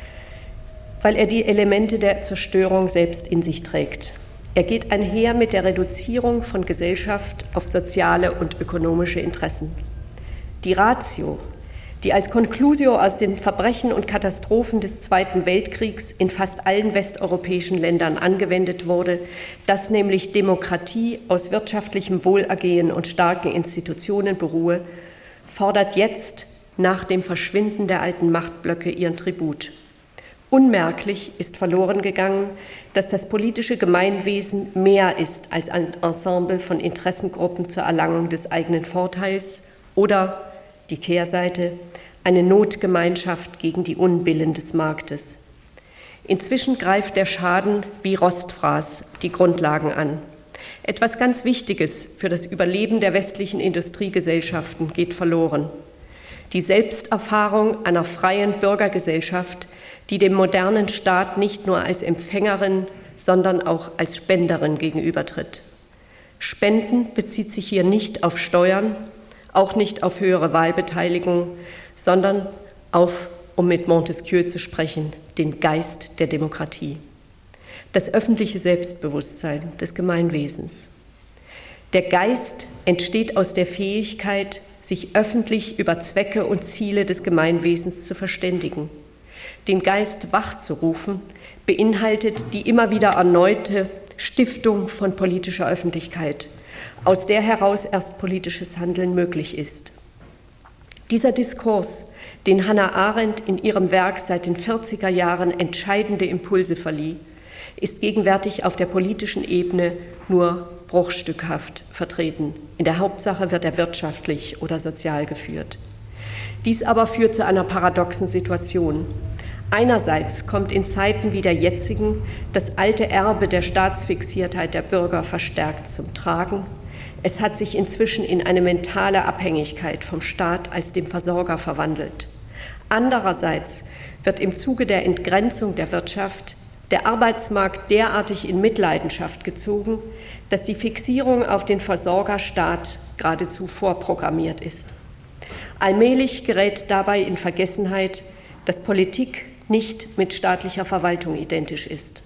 weil er die Elemente der Zerstörung selbst in sich trägt. Er geht einher mit der Reduzierung von Gesellschaft auf soziale und ökonomische Interessen. Die Ratio, die als Conclusio aus den Verbrechen und Katastrophen des Zweiten Weltkriegs in fast allen westeuropäischen Ländern angewendet wurde, dass nämlich Demokratie aus wirtschaftlichem Wohlergehen und starken Institutionen beruhe, fordert jetzt nach dem Verschwinden der alten Machtblöcke ihren Tribut. Unmerklich ist verloren gegangen, dass das politische Gemeinwesen mehr ist als ein Ensemble von Interessengruppen zur Erlangung des eigenen Vorteils oder, die Kehrseite, eine Notgemeinschaft gegen die Unbillen des Marktes. Inzwischen greift der Schaden wie Rostfraß die Grundlagen an. Etwas ganz Wichtiges für das Überleben der westlichen Industriegesellschaften geht verloren. Die Selbsterfahrung einer freien Bürgergesellschaft, die dem modernen Staat nicht nur als Empfängerin, sondern auch als Spenderin gegenübertritt. Spenden bezieht sich hier nicht auf Steuern, auch nicht auf höhere Wahlbeteiligung, sondern auf, um mit Montesquieu zu sprechen, den Geist der Demokratie. Das öffentliche Selbstbewusstsein des Gemeinwesens. Der Geist entsteht aus der Fähigkeit, sich öffentlich über Zwecke und Ziele des Gemeinwesens zu verständigen. Den Geist wachzurufen, beinhaltet die immer wieder erneute Stiftung von politischer Öffentlichkeit, aus der heraus erst politisches Handeln möglich ist. Dieser Diskurs, den Hannah Arendt in ihrem Werk seit den vierziger Jahren entscheidende Impulse verlieh, ist gegenwärtig auf der politischen Ebene nur bruchstückhaft vertreten. In der Hauptsache wird er wirtschaftlich oder sozial geführt. Dies aber führt zu einer paradoxen Situation. Einerseits kommt in Zeiten wie der jetzigen das alte Erbe der Staatsfixiertheit der Bürger verstärkt zum Tragen. Es hat sich inzwischen in eine mentale Abhängigkeit vom Staat als dem Versorger verwandelt. Andererseits wird im Zuge der Entgrenzung der Wirtschaft der Arbeitsmarkt derartig in Mitleidenschaft gezogen, dass die Fixierung auf den Versorgerstaat geradezu vorprogrammiert ist. Allmählich gerät dabei in Vergessenheit, dass Politik nicht mit staatlicher Verwaltung identisch ist.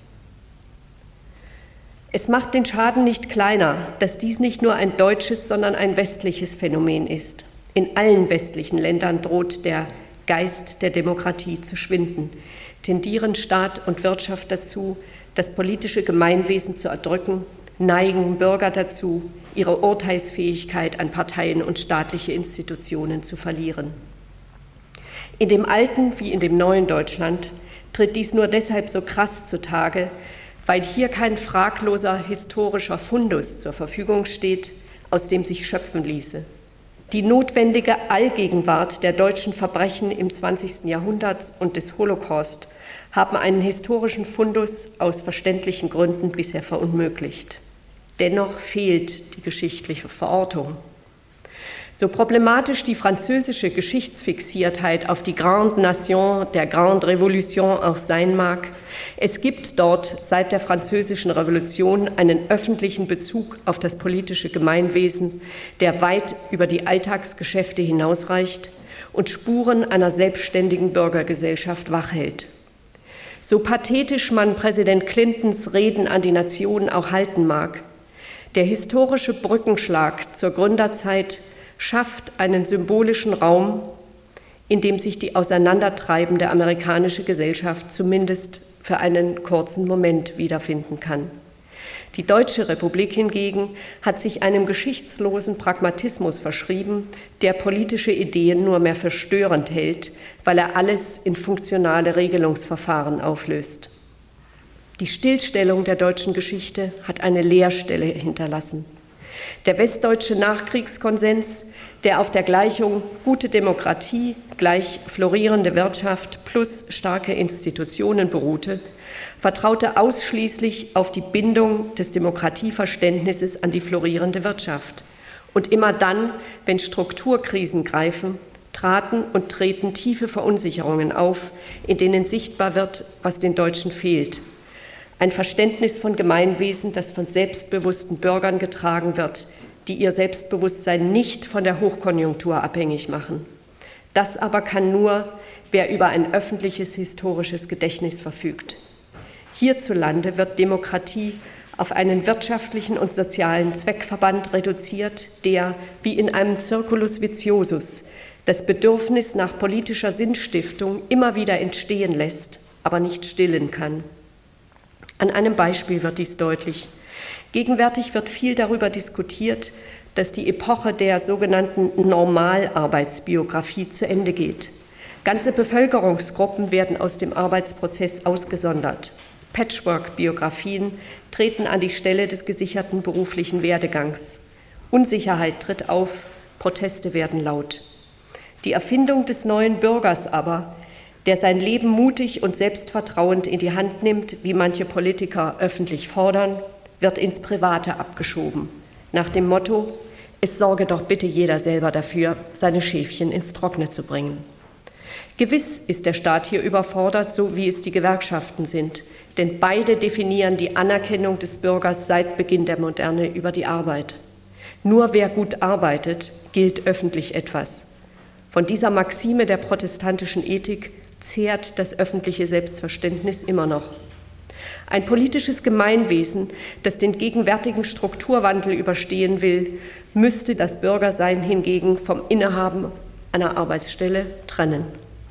Es macht den Schaden nicht kleiner, dass dies nicht nur ein deutsches, sondern ein westliches Phänomen ist. In allen westlichen Ländern droht der Geist der Demokratie zu schwinden, tendieren Staat und Wirtschaft dazu, das politische Gemeinwesen zu erdrücken, neigen Bürger dazu, ihre Urteilsfähigkeit an Parteien und staatliche Institutionen zu verlieren. In dem alten wie in dem neuen Deutschland tritt dies nur deshalb so krass zutage, weil hier kein fragloser historischer Fundus zur Verfügung steht, aus dem sich schöpfen ließe. Die notwendige Allgegenwart der deutschen Verbrechen im zwanzigsten Jahrhundert und des Holocaust haben einen historischen Fundus aus verständlichen Gründen bisher verunmöglicht. Dennoch fehlt die geschichtliche Verortung. So problematisch die französische Geschichtsfixiertheit auf die Grande Nation der Grande Révolution auch sein mag, es gibt dort seit der Französischen Revolution einen öffentlichen Bezug auf das politische Gemeinwesen, der weit über die Alltagsgeschäfte hinausreicht und Spuren einer selbstständigen Bürgergesellschaft wachhält. So pathetisch man Präsident Clintons Reden an die Nation auch halten mag, der historische Brückenschlag zur Gründerzeit schafft einen symbolischen Raum, in dem sich die auseinandertreibende amerikanische Gesellschaft zumindest für einen kurzen Moment wiederfinden kann. Die Deutsche Republik hingegen hat sich einem geschichtslosen Pragmatismus verschrieben, der politische Ideen nur mehr für störend hält, weil er alles in funktionale Regelungsverfahren auflöst. Die Stillstellung der deutschen Geschichte hat eine Leerstelle hinterlassen. Der westdeutsche Nachkriegskonsens, der auf der Gleichung gute Demokratie gleich florierende Wirtschaft plus starke Institutionen beruhte, vertraute ausschließlich auf die Bindung des Demokratieverständnisses an die florierende Wirtschaft. Und immer dann, wenn Strukturkrisen greifen, traten und treten tiefe Verunsicherungen auf, in denen sichtbar wird, was den Deutschen fehlt. Ein Verständnis von Gemeinwesen, das von selbstbewussten Bürgern getragen wird, die ihr Selbstbewusstsein nicht von der Hochkonjunktur abhängig machen. Das aber kann nur, wer über ein öffentliches historisches Gedächtnis verfügt. Hierzulande wird Demokratie auf einen wirtschaftlichen und sozialen Zweckverband reduziert, der, wie in einem Circulus viciosus, das Bedürfnis nach politischer Sinnstiftung immer wieder entstehen lässt, aber nicht stillen kann. An einem Beispiel wird dies deutlich. Gegenwärtig wird viel darüber diskutiert, dass die Epoche der sogenannten Normalarbeitsbiografie zu Ende geht. Ganze Bevölkerungsgruppen werden aus dem Arbeitsprozess ausgesondert. Patchwork-Biografien treten an die Stelle des gesicherten beruflichen Werdegangs. Unsicherheit tritt auf, Proteste werden laut. Die Erfindung des neuen Bürgers aber, der sein Leben mutig und selbstvertrauend in die Hand nimmt, wie manche Politiker öffentlich fordern, wird ins Private abgeschoben. Nach dem Motto, es sorge doch bitte jeder selber dafür, seine Schäfchen ins Trockene zu bringen. Gewiss ist der Staat hier überfordert, so wie es die Gewerkschaften sind, denn beide definieren die Anerkennung des Bürgers seit Beginn der Moderne über die Arbeit. Nur wer gut arbeitet, gilt öffentlich etwas. Von dieser Maxime der protestantischen Ethik zehrt das öffentliche Selbstverständnis immer noch. Ein politisches Gemeinwesen, das den gegenwärtigen Strukturwandel überstehen will, müsste das Bürgersein hingegen vom Innehaben einer Arbeitsstelle trennen.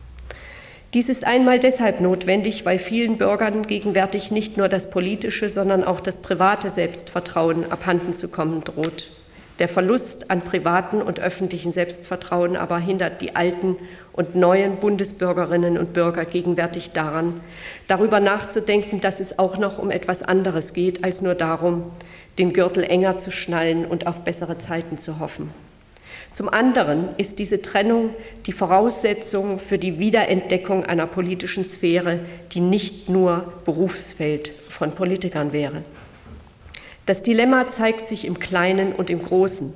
Dies ist einmal deshalb notwendig, weil vielen Bürgern gegenwärtig nicht nur das politische, sondern auch das private Selbstvertrauen abhanden zu kommen droht. Der Verlust an privaten und öffentlichen Selbstvertrauen aber hindert die alten und neuen Bundesbürgerinnen und Bürger gegenwärtig daran, darüber nachzudenken, dass es auch noch um etwas anderes geht, als nur darum, den Gürtel enger zu schnallen und auf bessere Zeiten zu hoffen. Zum anderen ist diese Trennung die Voraussetzung für die Wiederentdeckung einer politischen Sphäre, die nicht nur Berufsfeld von Politikern wäre. Das Dilemma zeigt sich im Kleinen und im Großen.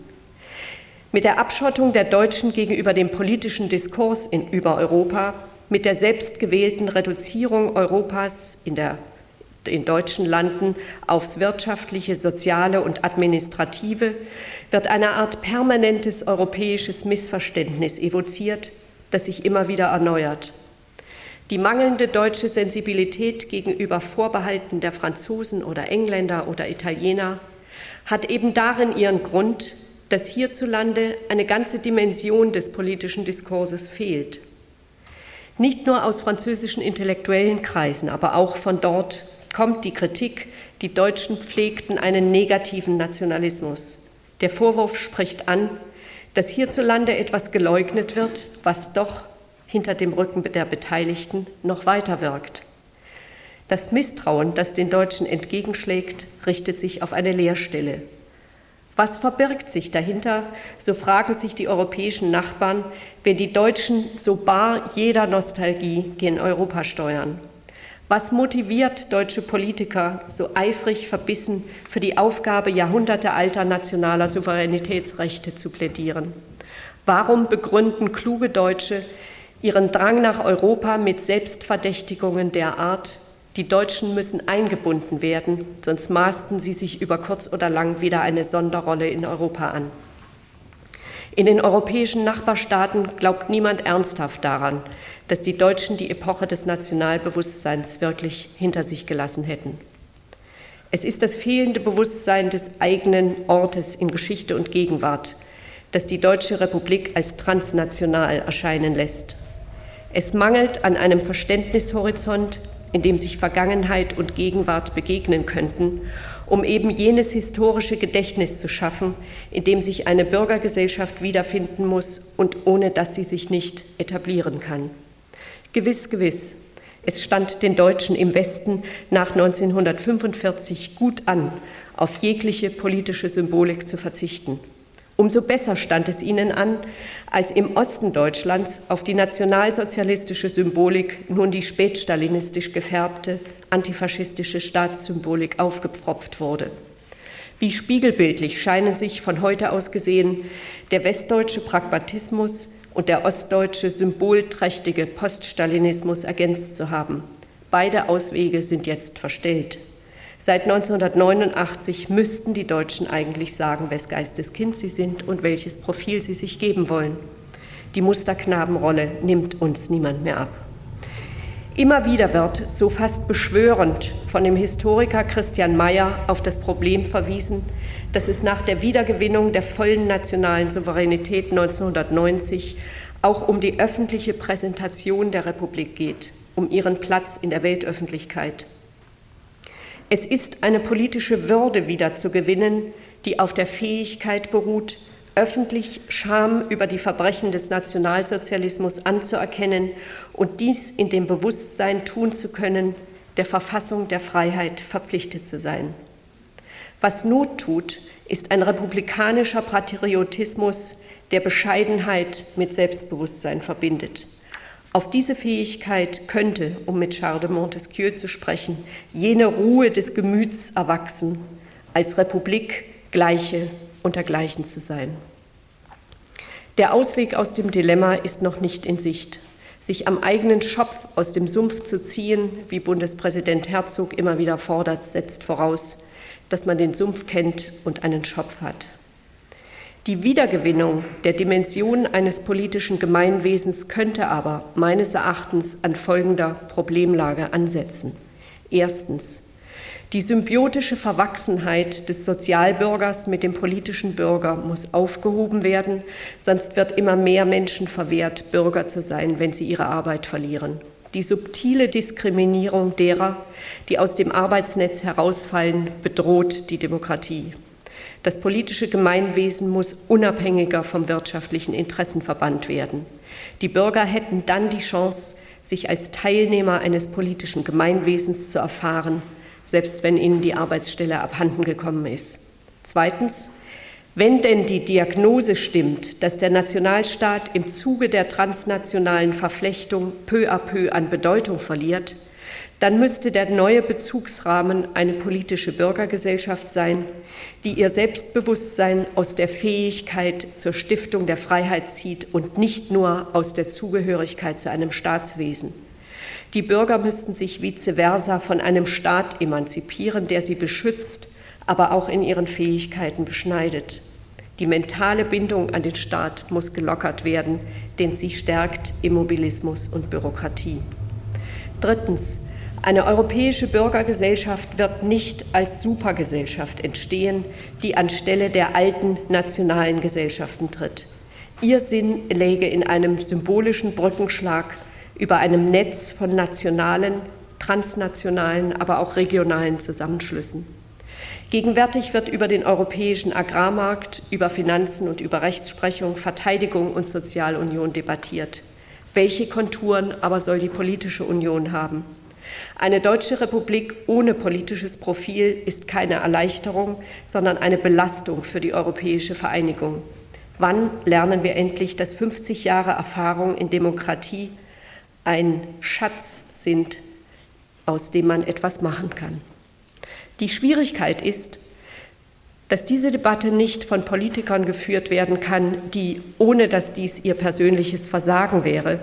Mit der Abschottung der Deutschen gegenüber dem politischen Diskurs in, über Europa, mit der selbstgewählten Reduzierung Europas in, der, in deutschen Landen aufs wirtschaftliche, soziale und administrative, wird eine Art permanentes europäisches Missverständnis evoziert, das sich immer wieder erneuert. Die mangelnde deutsche Sensibilität gegenüber Vorbehalten der Franzosen oder Engländer oder Italiener hat eben darin ihren Grund, dass hierzulande eine ganze Dimension des politischen Diskurses fehlt. Nicht nur aus französischen intellektuellen Kreisen, aber auch von dort kommt die Kritik, die Deutschen pflegten einen negativen Nationalismus. Der Vorwurf spricht an, dass hierzulande etwas geleugnet wird, was doch hinter dem Rücken der Beteiligten noch weiter wirkt. Das Misstrauen, das den Deutschen entgegenschlägt, richtet sich auf eine Leerstelle. Was verbirgt sich dahinter, so fragen sich die europäischen Nachbarn, wenn die Deutschen so bar jeder Nostalgie gen Europa steuern? Was motiviert deutsche Politiker, so eifrig verbissen für die Aufgabe jahrhundertealter nationaler Souveränitätsrechte zu plädieren? Warum begründen kluge Deutsche ihren Drang nach Europa mit Selbstverdächtigungen der Art, die Deutschen müssen eingebunden werden, sonst maßten sie sich über kurz oder lang wieder eine Sonderrolle in Europa an? In den europäischen Nachbarstaaten glaubt niemand ernsthaft daran, dass die Deutschen die Epoche des Nationalbewusstseins wirklich hinter sich gelassen hätten. Es ist das fehlende Bewusstsein des eigenen Ortes in Geschichte und Gegenwart, das die Deutsche Republik als transnational erscheinen lässt. Es mangelt an einem Verständnishorizont, in dem sich Vergangenheit und Gegenwart begegnen könnten, um eben jenes historische Gedächtnis zu schaffen, in dem sich eine Bürgergesellschaft wiederfinden muss und ohne das sie sich nicht etablieren kann. Gewiss, gewiss, es stand den Deutschen im Westen nach neunzehnhundertfünfundvierzig gut an, auf jegliche politische Symbolik zu verzichten. Umso besser stand es ihnen an, als im Osten Deutschlands auf die nationalsozialistische Symbolik nun die spätstalinistisch gefärbte antifaschistische Staatssymbolik aufgepfropft wurde. Wie spiegelbildlich scheinen sich von heute aus gesehen der westdeutsche Pragmatismus und der ostdeutsche symbolträchtige Poststalinismus ergänzt zu haben. Beide Auswege sind jetzt verstellt. Seit neunzehnhundertneunundachtzig müssten die Deutschen eigentlich sagen, wes Geistes Kind sie sind und welches Profil sie sich geben wollen. Die Musterknabenrolle nimmt uns niemand mehr ab. Immer wieder wird, so fast beschwörend, von dem Historiker Christian Mayer auf das Problem verwiesen, dass es nach der Wiedergewinnung der vollen nationalen Souveränität neunzehnhundertneunzig auch um die öffentliche Präsentation der Republik geht, um ihren Platz in der Weltöffentlichkeit. Es ist eine politische Würde wieder zu gewinnen, die auf der Fähigkeit beruht, öffentlich Scham über die Verbrechen des Nationalsozialismus anzuerkennen und dies in dem Bewusstsein tun zu können, der Verfassung der Freiheit verpflichtet zu sein. Was Not tut, ist ein republikanischer Patriotismus, der Bescheidenheit mit Selbstbewusstsein verbindet. Auf diese Fähigkeit könnte, um mit Charles de Montesquieu zu sprechen, jene Ruhe des Gemüts erwachsen, als Republik Gleiche unter Gleichen zu sein. Der Ausweg aus dem Dilemma ist noch nicht in Sicht. Sich am eigenen Schopf aus dem Sumpf zu ziehen, wie Bundespräsident Herzog immer wieder fordert, setzt voraus, dass man den Sumpf kennt und einen Schopf hat. Die Wiedergewinnung der Dimension eines politischen Gemeinwesens könnte aber meines Erachtens an folgender Problemlage ansetzen. Erstens: Die symbiotische Verwachsenheit des Sozialbürgers mit dem politischen Bürger muss aufgehoben werden, sonst wird immer mehr Menschen verwehrt, Bürger zu sein, wenn sie ihre Arbeit verlieren. Die subtile Diskriminierung derer, die aus dem Arbeitsnetz herausfallen, bedroht die Demokratie. Das politische Gemeinwesen muss unabhängiger vom wirtschaftlichen Interessenverband werden. Die Bürger hätten dann die Chance, sich als Teilnehmer eines politischen Gemeinwesens zu erfahren, selbst wenn ihnen die Arbeitsstelle abhanden gekommen ist. Zweitens: Wenn denn die Diagnose stimmt, dass der Nationalstaat im Zuge der transnationalen Verflechtung peu à peu an Bedeutung verliert, dann müsste der neue Bezugsrahmen eine politische Bürgergesellschaft sein, die ihr Selbstbewusstsein aus der Fähigkeit zur Stiftung der Freiheit zieht und nicht nur aus der Zugehörigkeit zu einem Staatswesen. Die Bürger müssten sich vice versa von einem Staat emanzipieren, der sie beschützt, aber auch in ihren Fähigkeiten beschneidet. Die mentale Bindung an den Staat muss gelockert werden, denn sie stärkt Immobilismus und Bürokratie. Drittens: Eine europäische Bürgergesellschaft wird nicht als Supergesellschaft entstehen, die anstelle der alten nationalen Gesellschaften tritt. Ihr Sinn läge in einem symbolischen Brückenschlag über einem Netz von nationalen, transnationalen, aber auch regionalen Zusammenschlüssen. Gegenwärtig wird über den europäischen Agrarmarkt, über Finanzen und über Rechtsprechung, Verteidigung und Sozialunion debattiert. Welche Konturen aber soll die politische Union haben? Eine deutsche Republik ohne politisches Profil ist keine Erleichterung, sondern eine Belastung für die europäische Vereinigung. Wann lernen wir endlich, dass fünfzig Jahre Erfahrung in Demokratie ein Schatz sind, aus dem man etwas machen kann? Die Schwierigkeit ist, dass diese Debatte nicht von Politikern geführt werden kann, die, ohne dass dies ihr persönliches Versagen wäre,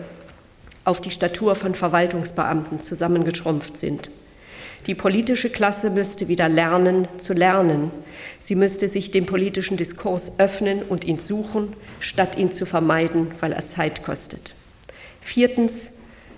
auf die Statur von Verwaltungsbeamten zusammengeschrumpft sind. Die politische Klasse müsste wieder lernen zu lernen. Sie müsste sich dem politischen Diskurs öffnen und ihn suchen, statt ihn zu vermeiden, weil er Zeit kostet. Viertens: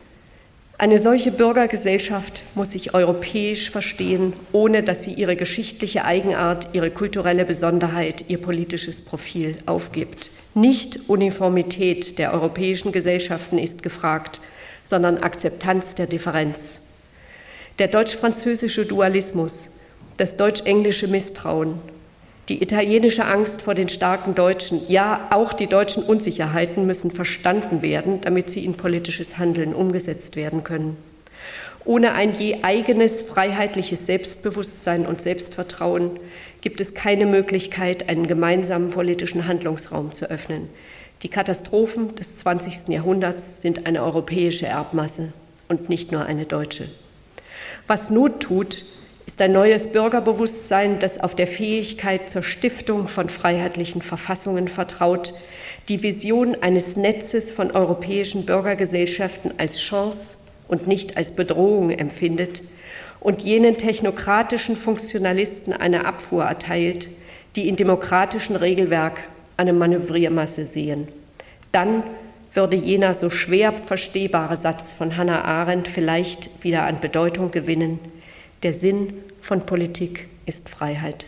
Eine solche Bürgergesellschaft muss sich europäisch verstehen, ohne dass sie ihre geschichtliche Eigenart, ihre kulturelle Besonderheit, ihr politisches Profil aufgibt. Nicht Uniformität der europäischen Gesellschaften ist gefragt, sondern Akzeptanz der Differenz. Der deutsch-französische Dualismus, das deutsch-englische Misstrauen, die italienische Angst vor den starken Deutschen, ja auch die deutschen Unsicherheiten müssen verstanden werden, damit sie in politisches Handeln umgesetzt werden können. Ohne ein je eigenes freiheitliches Selbstbewusstsein und Selbstvertrauen gibt es keine Möglichkeit, einen gemeinsamen politischen Handlungsraum zu öffnen. Die Katastrophen des zwanzigsten Jahrhunderts sind eine europäische Erbmasse und nicht nur eine deutsche. Was Not tut, ist ein neues Bürgerbewusstsein, das auf der Fähigkeit zur Stiftung von freiheitlichen Verfassungen vertraut, die Vision eines Netzes von europäischen Bürgergesellschaften als Chance und nicht als Bedrohung empfindet und jenen technokratischen Funktionalisten eine Abfuhr erteilt, die in demokratischen Regelwerk eine Manövriermasse sehen. Dann würde jener so schwer verstehbare Satz von Hannah Arendt vielleicht wieder an Bedeutung gewinnen: Der Sinn von Politik ist Freiheit.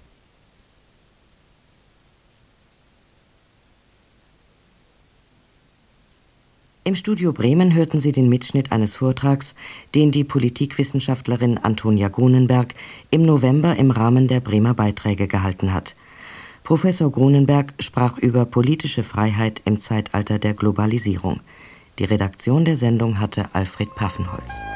Im Studio Bremen hörten Sie den Mitschnitt eines Vortrags, den die Politikwissenschaftlerin Antonia Grunenberg im November im Rahmen der Bremer Beiträge gehalten hat. Professor Grunenberg sprach über politische Freiheit im Zeitalter der Globalisierung. Die Redaktion der Sendung hatte Alfred Paffenholz.